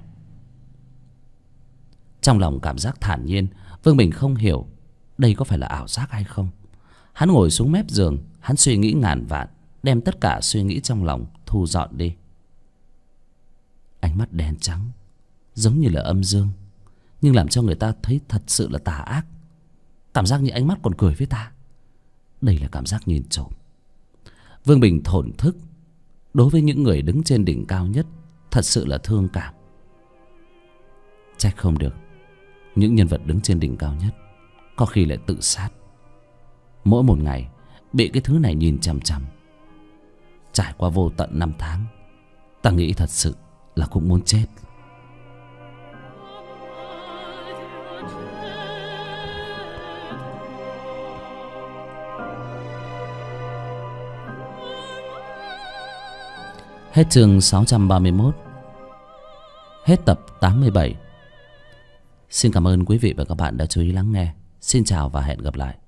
Trong lòng cảm giác thản nhiên, Vương Bình không hiểu đây có phải là ảo giác hay không. Hắn ngồi xuống mép giường, hắn suy nghĩ ngàn vạn, đem tất cả suy nghĩ trong lòng thu dọn đi. Ánh mắt đen trắng giống như là âm dương, nhưng làm cho người ta thấy thật sự là tà ác. Cảm giác như ánh mắt còn cười với ta. Đây là cảm giác nhìn trộm. Vương Bình thổn thức. Đối với những người đứng trên đỉnh cao nhất, thật sự là thương cảm. Trách không được những nhân vật đứng trên đỉnh cao nhất có khi lại tự sát. Mỗi một ngày bị cái thứ này nhìn chằm chằm, trải qua vô tận năm tháng, ta nghĩ thật sự là cũng muốn chết. Hết chương 631. Hết tập 87. Xin cảm ơn quý vị và các bạn đã chú ý lắng nghe. Xin chào và hẹn gặp lại.